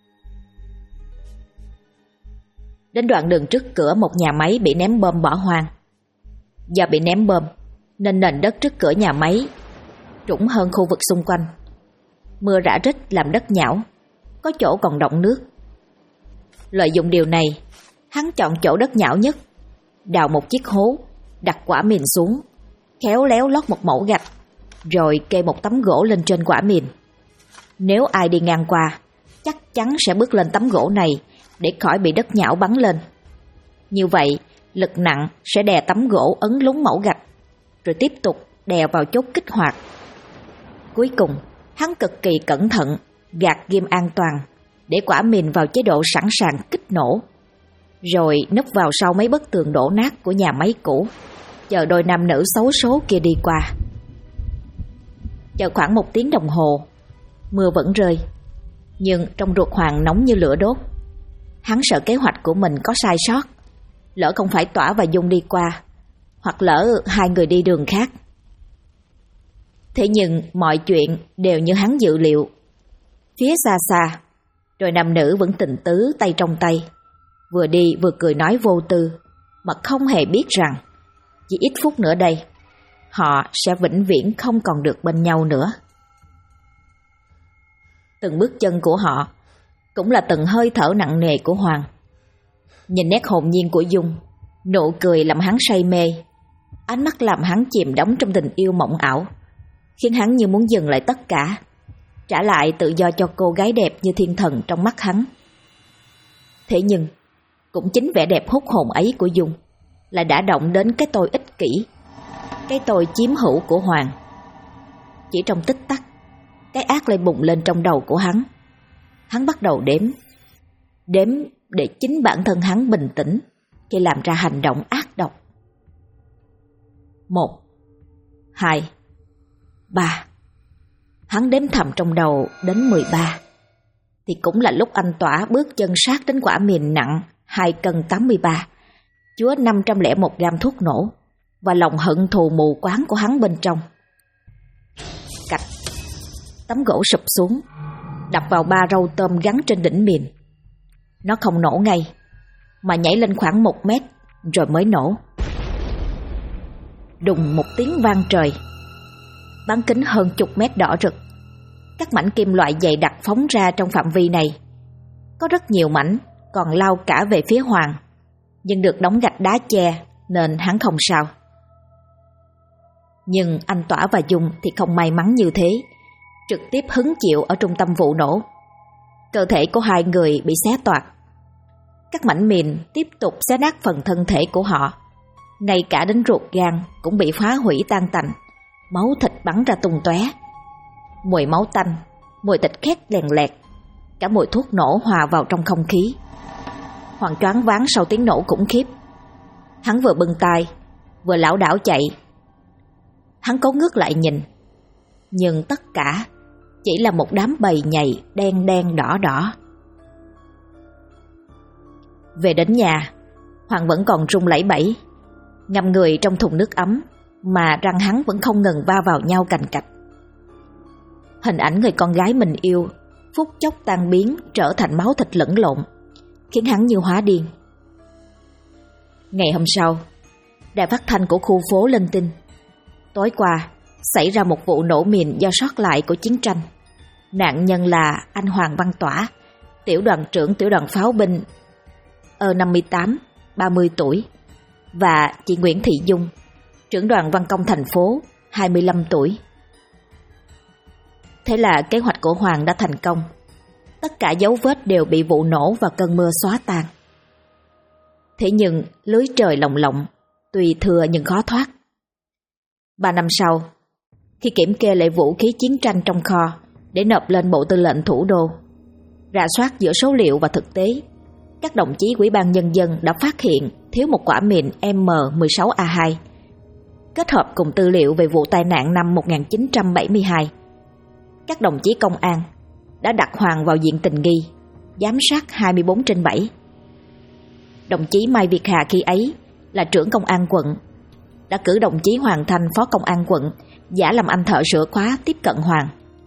Đến đoạn đường trước cửa một nhà máy bị ném bom bỏ hoang. Do bị ném bom nên nền đất trước cửa nhà máy trũng hơn khu vực xung quanh. Mưa rã rích làm đất nhão, có chỗ còn đọng nước. Lợi dụng điều này, hắn chọn chỗ đất nhão nhất, đào một chiếc hố, đặt quả mìn xuống, khéo léo lót một mẩu gạch, rồi kê một tấm gỗ lên trên quả mìn. Nếu ai đi ngang qua, chắc chắn sẽ bước lên tấm gỗ này để khỏi bị đất nhão bắn lên. Như vậy, lực nặng sẽ đè tấm gỗ ấn lún mẩu gạch, rồi tiếp tục đè vào chốt kích hoạt. Cuối cùng, hắn cực kỳ cẩn thận gạt ghim an toàn để quả mìn vào chế độ sẵn sàng kích nổ, rồi núp vào sau mấy bức tường đổ nát của nhà máy cũ, chờ đôi nam nữ xấu số kia đi qua. Chờ khoảng 1 tiếng đồng hồ, mưa vẫn rơi, nhưng trong ruột Hoàng nóng như lửa đốt. Hắn sợ kế hoạch của mình có sai sót, lỡ không phải Tỏa và Dung đi qua, hoặc lỡ hai người đi đường khác. Thế nhưng mọi chuyện đều như hắn dự liệu. Phía xa xa, đôi nam nữ vẫn tình tứ tay trong tay, vừa đi vừa cười nói vô tư, mà không hề biết rằng chỉ ít phút nữa đây, họ sẽ vĩnh viễn không còn được bên nhau nữa. Từng bước chân của họ cũng là từng hơi thở nặng nề của Hoàng. Nhìn nét hồn nhiên của Dung, nụ cười làm hắn say mê, ánh mắt làm hắn chìm đắm trong tình yêu mộng ảo, khiến hắn như muốn dừng lại tất cả, trả lại tự do cho cô gái đẹp như thiên thần trong mắt hắn. Thế nhưng, cũng chính vẻ đẹp hút hồn ấy của Dung là đã động đến cái tôi ích kỷ, cái tôi chiếm hữu của Hoàng. Chỉ trong tích tắc, cái ác lại bùng lên trong đầu của hắn. Hắn bắt đầu đếm để chính bản thân hắn bình tĩnh khi làm ra hành động ác độc. 1, 2, 3. Hắn đếm thầm trong đầu đến 13. Thì cũng là lúc anh Tỏa bước chân sát đến quả mìn nặng 2 cân 83, chứa 501 gram thuốc nổ và lòng hận thù mù quáng của hắn bên trong. Cạch, tấm gỗ sụp xuống, đập vào ba râu tôm gắn trên đỉnh mìn. Nó không nổ ngay, mà nhảy lên khoảng 1 mét rồi mới nổ. Đùng một tiếng vang trời, bán kính hơn chục mét đỏ rực. Các mảnh kim loại dày đặc phóng ra trong phạm vi này. Có rất nhiều mảnh còn lao cả về phía Hoàng, nhưng được đống gạch đá che nên hắn không sao. Nhưng anh Tỏa và Dung thì không may mắn như thế, trực tiếp hứng chịu ở trung tâm vụ nổ. Cơ thể của hai người bị xé toạc. Các mảnh mìn tiếp tục xé nát phần thân thể của họ, ngay cả đến ruột gan cũng bị phá hủy tan tành, máu thịt bắn ra tung tóe. Mùi máu tanh, mùi thịt khét lèn lẹt, cả mùi thuốc nổ hòa vào trong không khí. Hoàng choáng váng sau tiếng nổ khủng khiếp. Hắn vừa bưng tay, vừa lảo đảo chạy. Hắn cố ngước lại nhìn, nhưng tất cả chỉ là một đám bầy nhầy đen đen đỏ đỏ. Về đến nhà, Hoàng vẫn còn run lẩy bẩy, ngâm người trong thùng nước ấm mà răng hắn vẫn không ngừng va vào nhau cành cạch. Hình ảnh người con gái mình yêu phút chốc tan biến trở thành máu thịt lẫn lộn, khiến hắn như hóa điên. Ngày hôm sau, đài phát thanh của khu phố lên tin tối qua xảy ra một vụ nổ mìn do sót lại của chiến tranh. Nạn nhân là anh Hoàng Văn Tỏa, tiểu đoàn trưởng tiểu đoàn pháo binh E58, 30 tuổi, và chị Nguyễn Thị Dung, trưởng đoàn văn công thành phố, 25 tuổi. Thế là kế hoạch của Hoàng đã thành công. Tất cả dấu vết đều bị vụ nổ và cơn mưa xóa tan. Thế nhưng lưới trời lồng lộng, tuy thừa nhưng khó thoát. 3 năm sau, khi kiểm kê lại vũ khí chiến tranh trong kho để nộp lên Bộ Tư lệnh Thủ đô, rà soát giữa số liệu và thực tế, các đồng chí Ủy ban Nhân dân đã phát hiện thiếu một quả mìn M16A2. Kết hợp cùng tư liệu về vụ tai nạn năm 1972, các đồng chí công an đã đặt Hoàng vào diện tình nghi, giám sát 24/7. Đồng chí Mai Việt Hà khi ấy là trưởng công an quận, đã cử đồng chí Hoàng Thanh, phó công an quận, giả làm anh thợ sửa khóa tiếp cận Hoàng.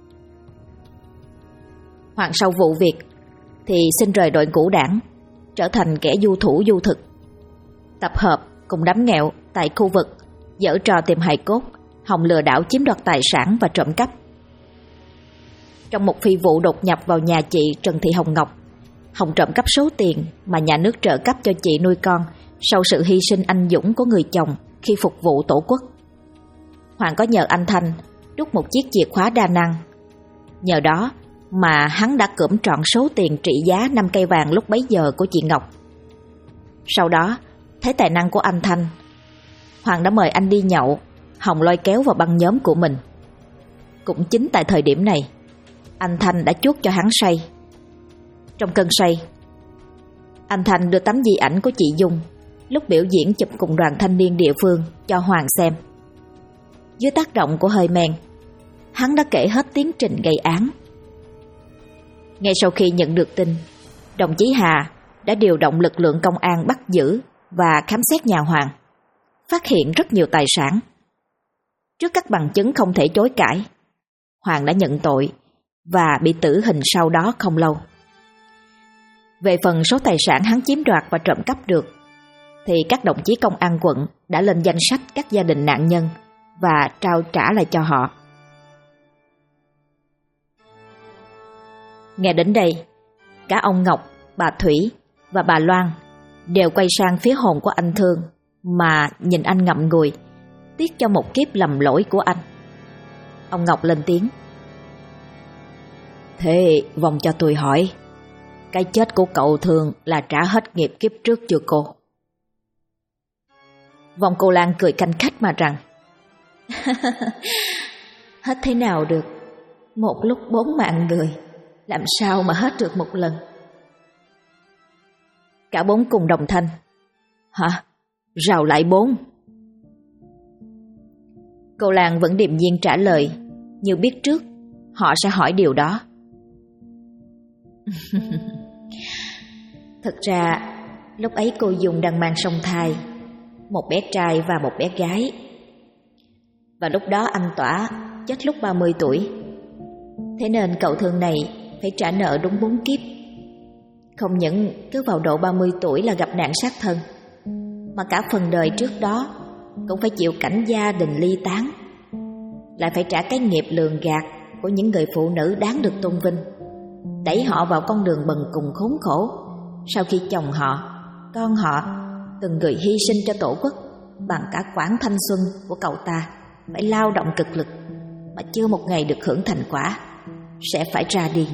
Hoàng sau vụ việc thì xin rời đội ngũ đảng, trở thành kẻ du thủ du thực, tập hợp cùng đám nghèo tại khu vực, giở trò tìm hài cốt, hòng lừa đảo chiếm đoạt tài sản và trộm cắp. Trong một phi vụ đột nhập vào nhà chị Trần Thị Hồng Ngọc, Hồng trộm cắp số tiền mà nhà nước trợ cấp cho chị nuôi con sau sự hy sinh anh dũng của người chồng khi phục vụ tổ quốc. Hoàng có nhờ anh Thanh đúc một chiếc chìa khóa đa năng. Nhờ đó mà hắn đã cưỡng trọn số tiền trị giá 5 cây vàng lúc bấy giờ của chị Ngọc. Sau đó, thấy tài năng của anh Thanh, Hoàng đã mời anh đi nhậu, Hồng lôi kéo vào băng nhóm của mình. Cũng chính tại thời điểm này, anh Thanh đã chuốc cho hắn say. Trong cơn say, anh Thanh đưa tấm di ảnh của chị Dung lúc biểu diễn chụp cùng đoàn thanh niên địa phương cho Hoàng xem. Dưới tác động của hơi men, hắn đã kể hết tiến trình gây án. Ngay sau khi nhận được tin, đồng chí Hà đã điều động lực lượng công an bắt giữ và khám xét nhà Hoàng, phát hiện rất nhiều tài sản. Trước các bằng chứng không thể chối cãi, Hoàng đã nhận tội và bị tử hình sau đó không lâu. Về phần số tài sản hắn chiếm đoạt và trộm cắp được, thì các đồng chí công an quận đã lên danh sách các gia đình nạn nhân và trao trả lại cho họ. Nghe đến đây, cả ông Ngọc, bà Thủy và bà Loan đều quay sang phía hồn của anh Thương mà nhìn anh ngậm ngùi, tiếc cho một kiếp lầm lỗi của anh. Ông Ngọc lên tiếng: "Thế vòng cho tôi hỏi, cái chết của cậu Thương là trả hết nghiệp kiếp trước chưa cô?" Vòng cô Lan cười canh khách mà rằng: "Hết thế nào được, một lúc 4 mạng người, làm sao mà hết được một lần?" Cả bốn cùng đồng thanh: "Hả? Rào lại 4?" Cô Lan vẫn điềm nhiên trả lời, như biết trước họ sẽ hỏi điều đó. Thật ra lúc ấy cô Dung đang mang song thai, một bé trai và một bé gái. Và lúc đó anh Tỏa chết lúc 30 tuổi. Thế nên cậu Thương này phải trả nợ đúng 4 kiếp. Không những cứ vào độ 30 tuổi là gặp nạn sát thân, mà cả phần đời trước đó cũng phải chịu cảnh gia đình ly tán, lại phải trả cái nghiệp lường gạt của những người phụ nữ đáng được tôn vinh, đẩy họ vào con đường bần cùng khốn khổ sau khi chồng họ, con họ từng người hy sinh cho tổ quốc bằng cả quãng thanh xuân của cậu ta, phải lao động cực lực mà chưa một ngày được hưởng thành quả, sẽ phải ra đi.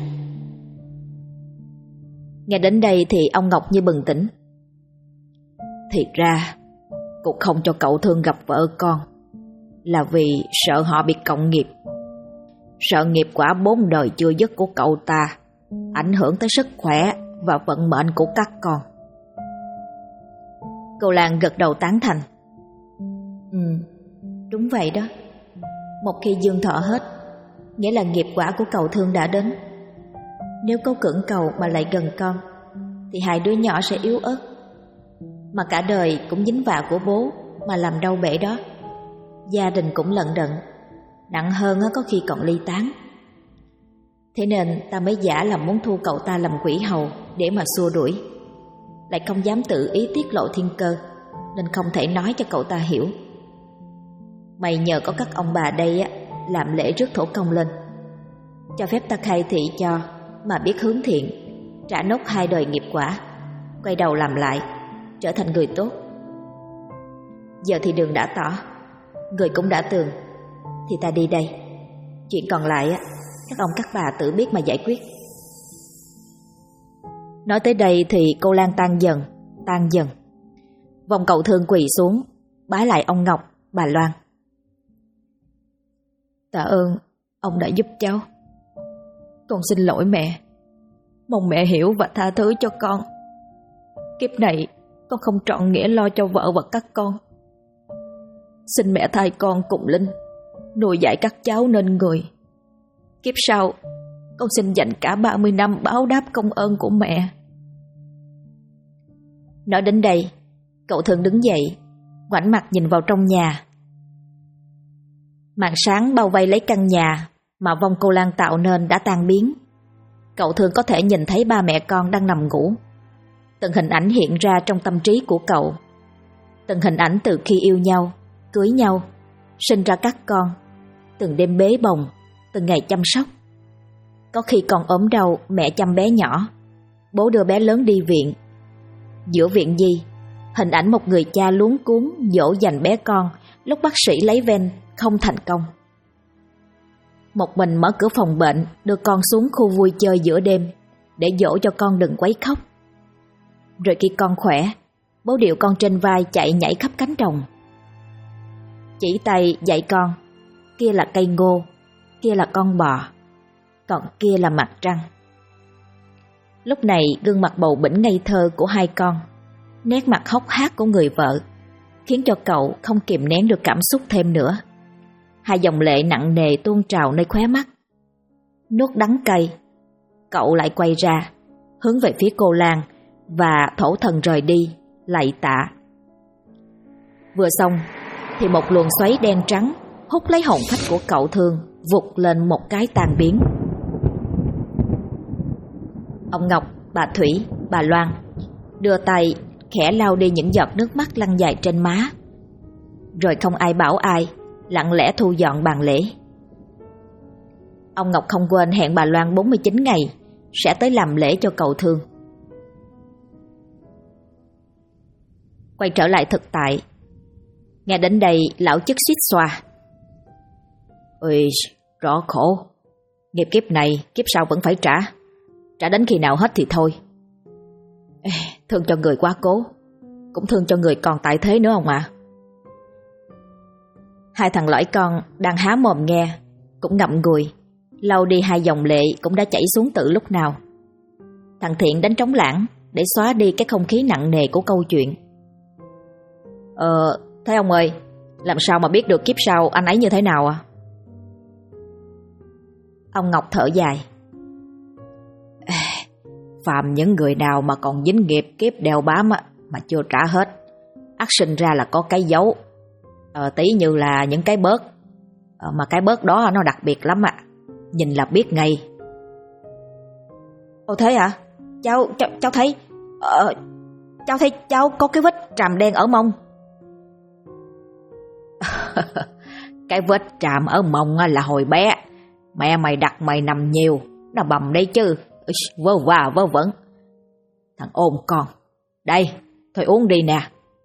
Nghe đến đây thì ông Ngọc như bừng tỉnh. Thiệt ra cũng không cho cậu Thương gặp vợ con là vì sợ họ bị cộng nghiệp, sợ nghiệp quả 4 đời chưa dứt của cậu ta ảnh hưởng tới sức khỏe và vận mệnh của các con. Cô Lan gật đầu tán thành. Đúng vậy đó. Một khi dương thọ hết, nghĩa là nghiệp quả của cậu Thương đã đến. Nếu có cưỡng cầu mà lại gần con, thì hai đứa nhỏ sẽ yếu ớt, mà cả đời cũng dính vạ của bố mà làm đau bể đó. Gia đình cũng lận đận, nặng hơn có khi còn ly tán. Thế nên ta mới giả làm muốn thu cậu ta làm quỷ hầu để mà xua đuổi, lại không dám tự ý tiết lộ thiên cơ, nên không thể nói cho cậu ta hiểu. Mày nhờ có các ông bà đây làm lễ rước thổ công lên, cho phép ta khai thị cho, mà biết hướng thiện, trả nốt 2 đời nghiệp quả, quay đầu làm lại, trở thành người tốt. Giờ thì đường đã tỏ, người cũng đã tường, thì ta đi đây. Chuyện còn lại các ông các bà tự biết mà giải quyết. Nói tới đây thì cô Lan tan dần. Vòng cậu Thương quỳ xuống, bái lại ông Ngọc, bà Loan. Tạ ơn ông đã giúp cháu. Con xin lỗi mẹ, mong mẹ hiểu và tha thứ cho con. Kiếp này con không trọn nghĩa lo cho vợ và các con. Xin mẹ thay con cùng Linh nuôi dạy các cháu nên người. Kiếp sau con xin dành cả 30 năm báo đáp công ơn của mẹ. Nói đến đây, Cậu Thương đứng dậy, ngoảnh mặt nhìn vào trong nhà. Màn sáng bao vây lấy căn nhà mà vong cô Lan tạo nên đã tan biến. Cậu Thương có thể nhìn thấy ba mẹ con đang nằm ngủ. Từng hình ảnh hiện ra trong tâm trí của cậu. Từng hình ảnh từ khi yêu nhau, cưới nhau, sinh ra các con, từng đêm bế bồng, từng ngày chăm sóc. Có khi con ốm đau, mẹ chăm bé nhỏ, bố đưa bé lớn đi viện. Giữa viện Di, hình ảnh một người cha luống cuống dỗ dành bé con lúc bác sĩ lấy ven không thành công. Một mình mở cửa phòng bệnh, đưa con xuống khu vui chơi giữa đêm để dỗ cho con đừng quấy khóc. Rồi khi con khỏe, bố điệu con trên vai chạy nhảy khắp cánh đồng. Chỉ tay dạy con, kia là cây ngô, kia là con bò, còn kia là mặt trăng. Lúc này gương mặt bầu bĩnh ngây thơ của hai con, nét mặt hốc hác của người vợ, khiến cho cậu không kìm nén được cảm xúc thêm nữa. Hai dòng lệ nặng nề tuôn trào nơi khóe mắt. Nuốt đắng cay, cậu lại quay ra, hướng về phía cô Lan và thổ thần rời đi, lạy tạ. Vừa xong thì một luồng xoáy đen trắng hút lấy hồn phách của cậu Thương, vụt lên một cái tan biến. Ông Ngọc, bà Thủy, bà Loan đưa tay khẽ lau đi những giọt nước mắt lăn dài trên má. Rồi không ai bảo ai, lặng lẽ thu dọn bàn lễ. Ông Ngọc không quên hẹn bà Loan 49 ngày sẽ tới làm lễ cho cậu Thương. Quay trở lại thực tại, nghe đến đây lão chức suýt xoa. Ôi, rõ khổ. Nghiệp kiếp này, kiếp sau vẫn phải trả. Trả đến khi nào hết thì thôi. Thương cho người quá cố, cũng thương cho người còn tại thế nữa ông ạ. Hai thằng lõi con đang há mồm nghe cũng ngậm ngùi, lau đi hai dòng lệ cũng đã chảy xuống từ lúc nào. Thằng Thiện đánh trống lãng để xóa đi cái không khí nặng nề của câu chuyện. Thế ông ơi, làm sao mà biết được kiếp sau anh ấy như thế nào à? Ông Ngọc thở dài. Phàm những người nào mà còn dính nghiệp kiếp đeo bám mà chưa trả hết, ắt sinh ra là có cái dấu. Tí như là những cái bớt, mà cái bớt đó nó đặc biệt lắm ạ, nhìn là biết ngay. Ồ thế hả? Cháu thấy cháu thấy cháu có cái vết tràm đen ở mông. Cái vết tràm ở mông là hồi bé mẹ mày đặt mày nằm nhiều, nó bầm đấy chứ. Vớ va vớ vẩn. Thằng ôn con, đây, thôi uống đi nè.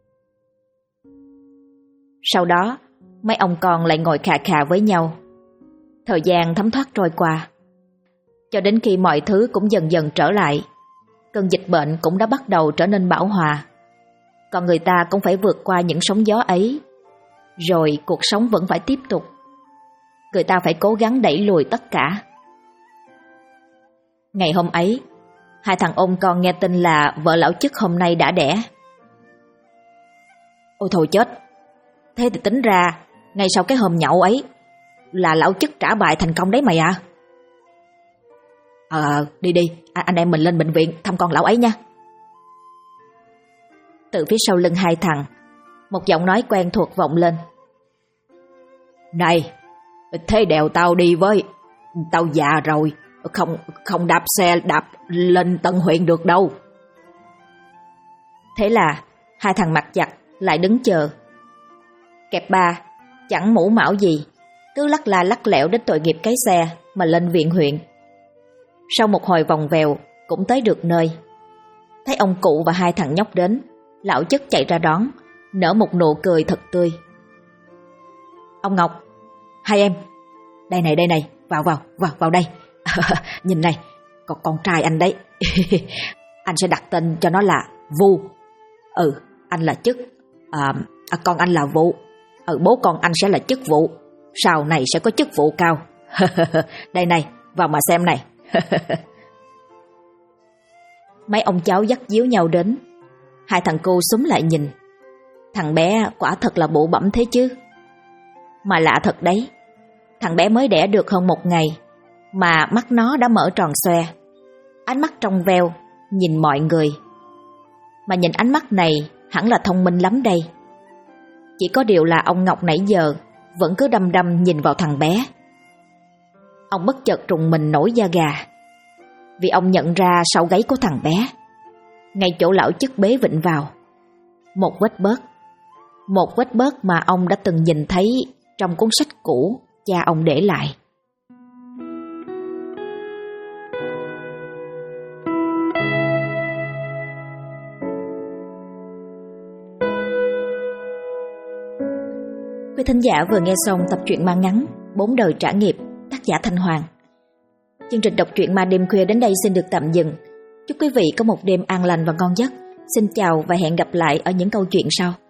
Sau đó mấy ông con lại ngồi khà khà với nhau. Thời gian thấm thoát trôi qua, cho đến khi mọi thứ cũng dần dần trở lại. Cơn dịch bệnh cũng đã bắt đầu trở nên bão hòa. Còn người ta cũng phải vượt qua những sóng gió ấy. Rồi cuộc sống vẫn phải tiếp tục. Người ta phải cố gắng đẩy lùi tất cả. Ngày hôm ấy, hai thằng ôn con nghe tin là vợ lão chức hôm nay đã đẻ. Ôi thôi chết. Thế thì tính ra ngay sau cái hôm nhậu ấy là lão chức trả bài thành công đấy mày à. Đi anh em mình lên bệnh viện thăm con lão ấy nha. Từ phía sau lưng hai thằng, một giọng nói quen thuộc vọng lên. Này, thế đèo tao đi với. Tao già rồi, không đạp xe đạp lên Tân Huyện được đâu. Thế là hai thằng mặt giặt lại đứng chờ. Kẹp ba chẳng mũ mão gì, cứ lắc la lắc lẻo đến tội nghiệp cái xe mà lên viện huyện. Sau một hồi vòng vèo cũng tới được nơi. Thấy ông cụ và hai thằng nhóc đến, lão chức chạy ra đón, nở một nụ cười thật tươi. Ông Ngọc, hai em, đây này, vào đây. Nhìn này, con trai anh đấy. Anh sẽ đặt tên cho nó là Vu. Anh là Chức. Con anh là Vụ. Bố con anh sẽ là Chức Vụ. Sau này sẽ có chức vụ cao. Đây này, vào mà xem này. Mấy ông cháu dắt díu nhau đến. Hai thằng cô xúm lại nhìn. Thằng bé quả thật là bụ bẫm thế chứ. Mà lạ thật đấy, thằng bé mới đẻ được hơn 1 ngày mà mắt nó đã mở tròn xoe, ánh mắt trong veo nhìn mọi người. Mà nhìn ánh mắt này hẳn là thông minh lắm đây. Chỉ có điều là ông Ngọc nãy giờ vẫn cứ đăm đăm nhìn vào thằng bé. Ông bất chợt rùng mình nổi da gà, vì ông nhận ra sau gáy của thằng bé, ngay chỗ lão chức bế vịnh vào, một vết bớt mà ông đã từng nhìn thấy trong cuốn sách cũ cha ông để lại. Quý thính giả vừa nghe xong tập truyện ma ngắn 4 đời trả nghiệp, tác giả Thanh Hoàng. Chương trình đọc truyện ma đêm khuya đến đây xin được tạm dừng. Chúc quý vị có một đêm an lành và ngon giấc. Xin chào và hẹn gặp lại ở những câu chuyện sau.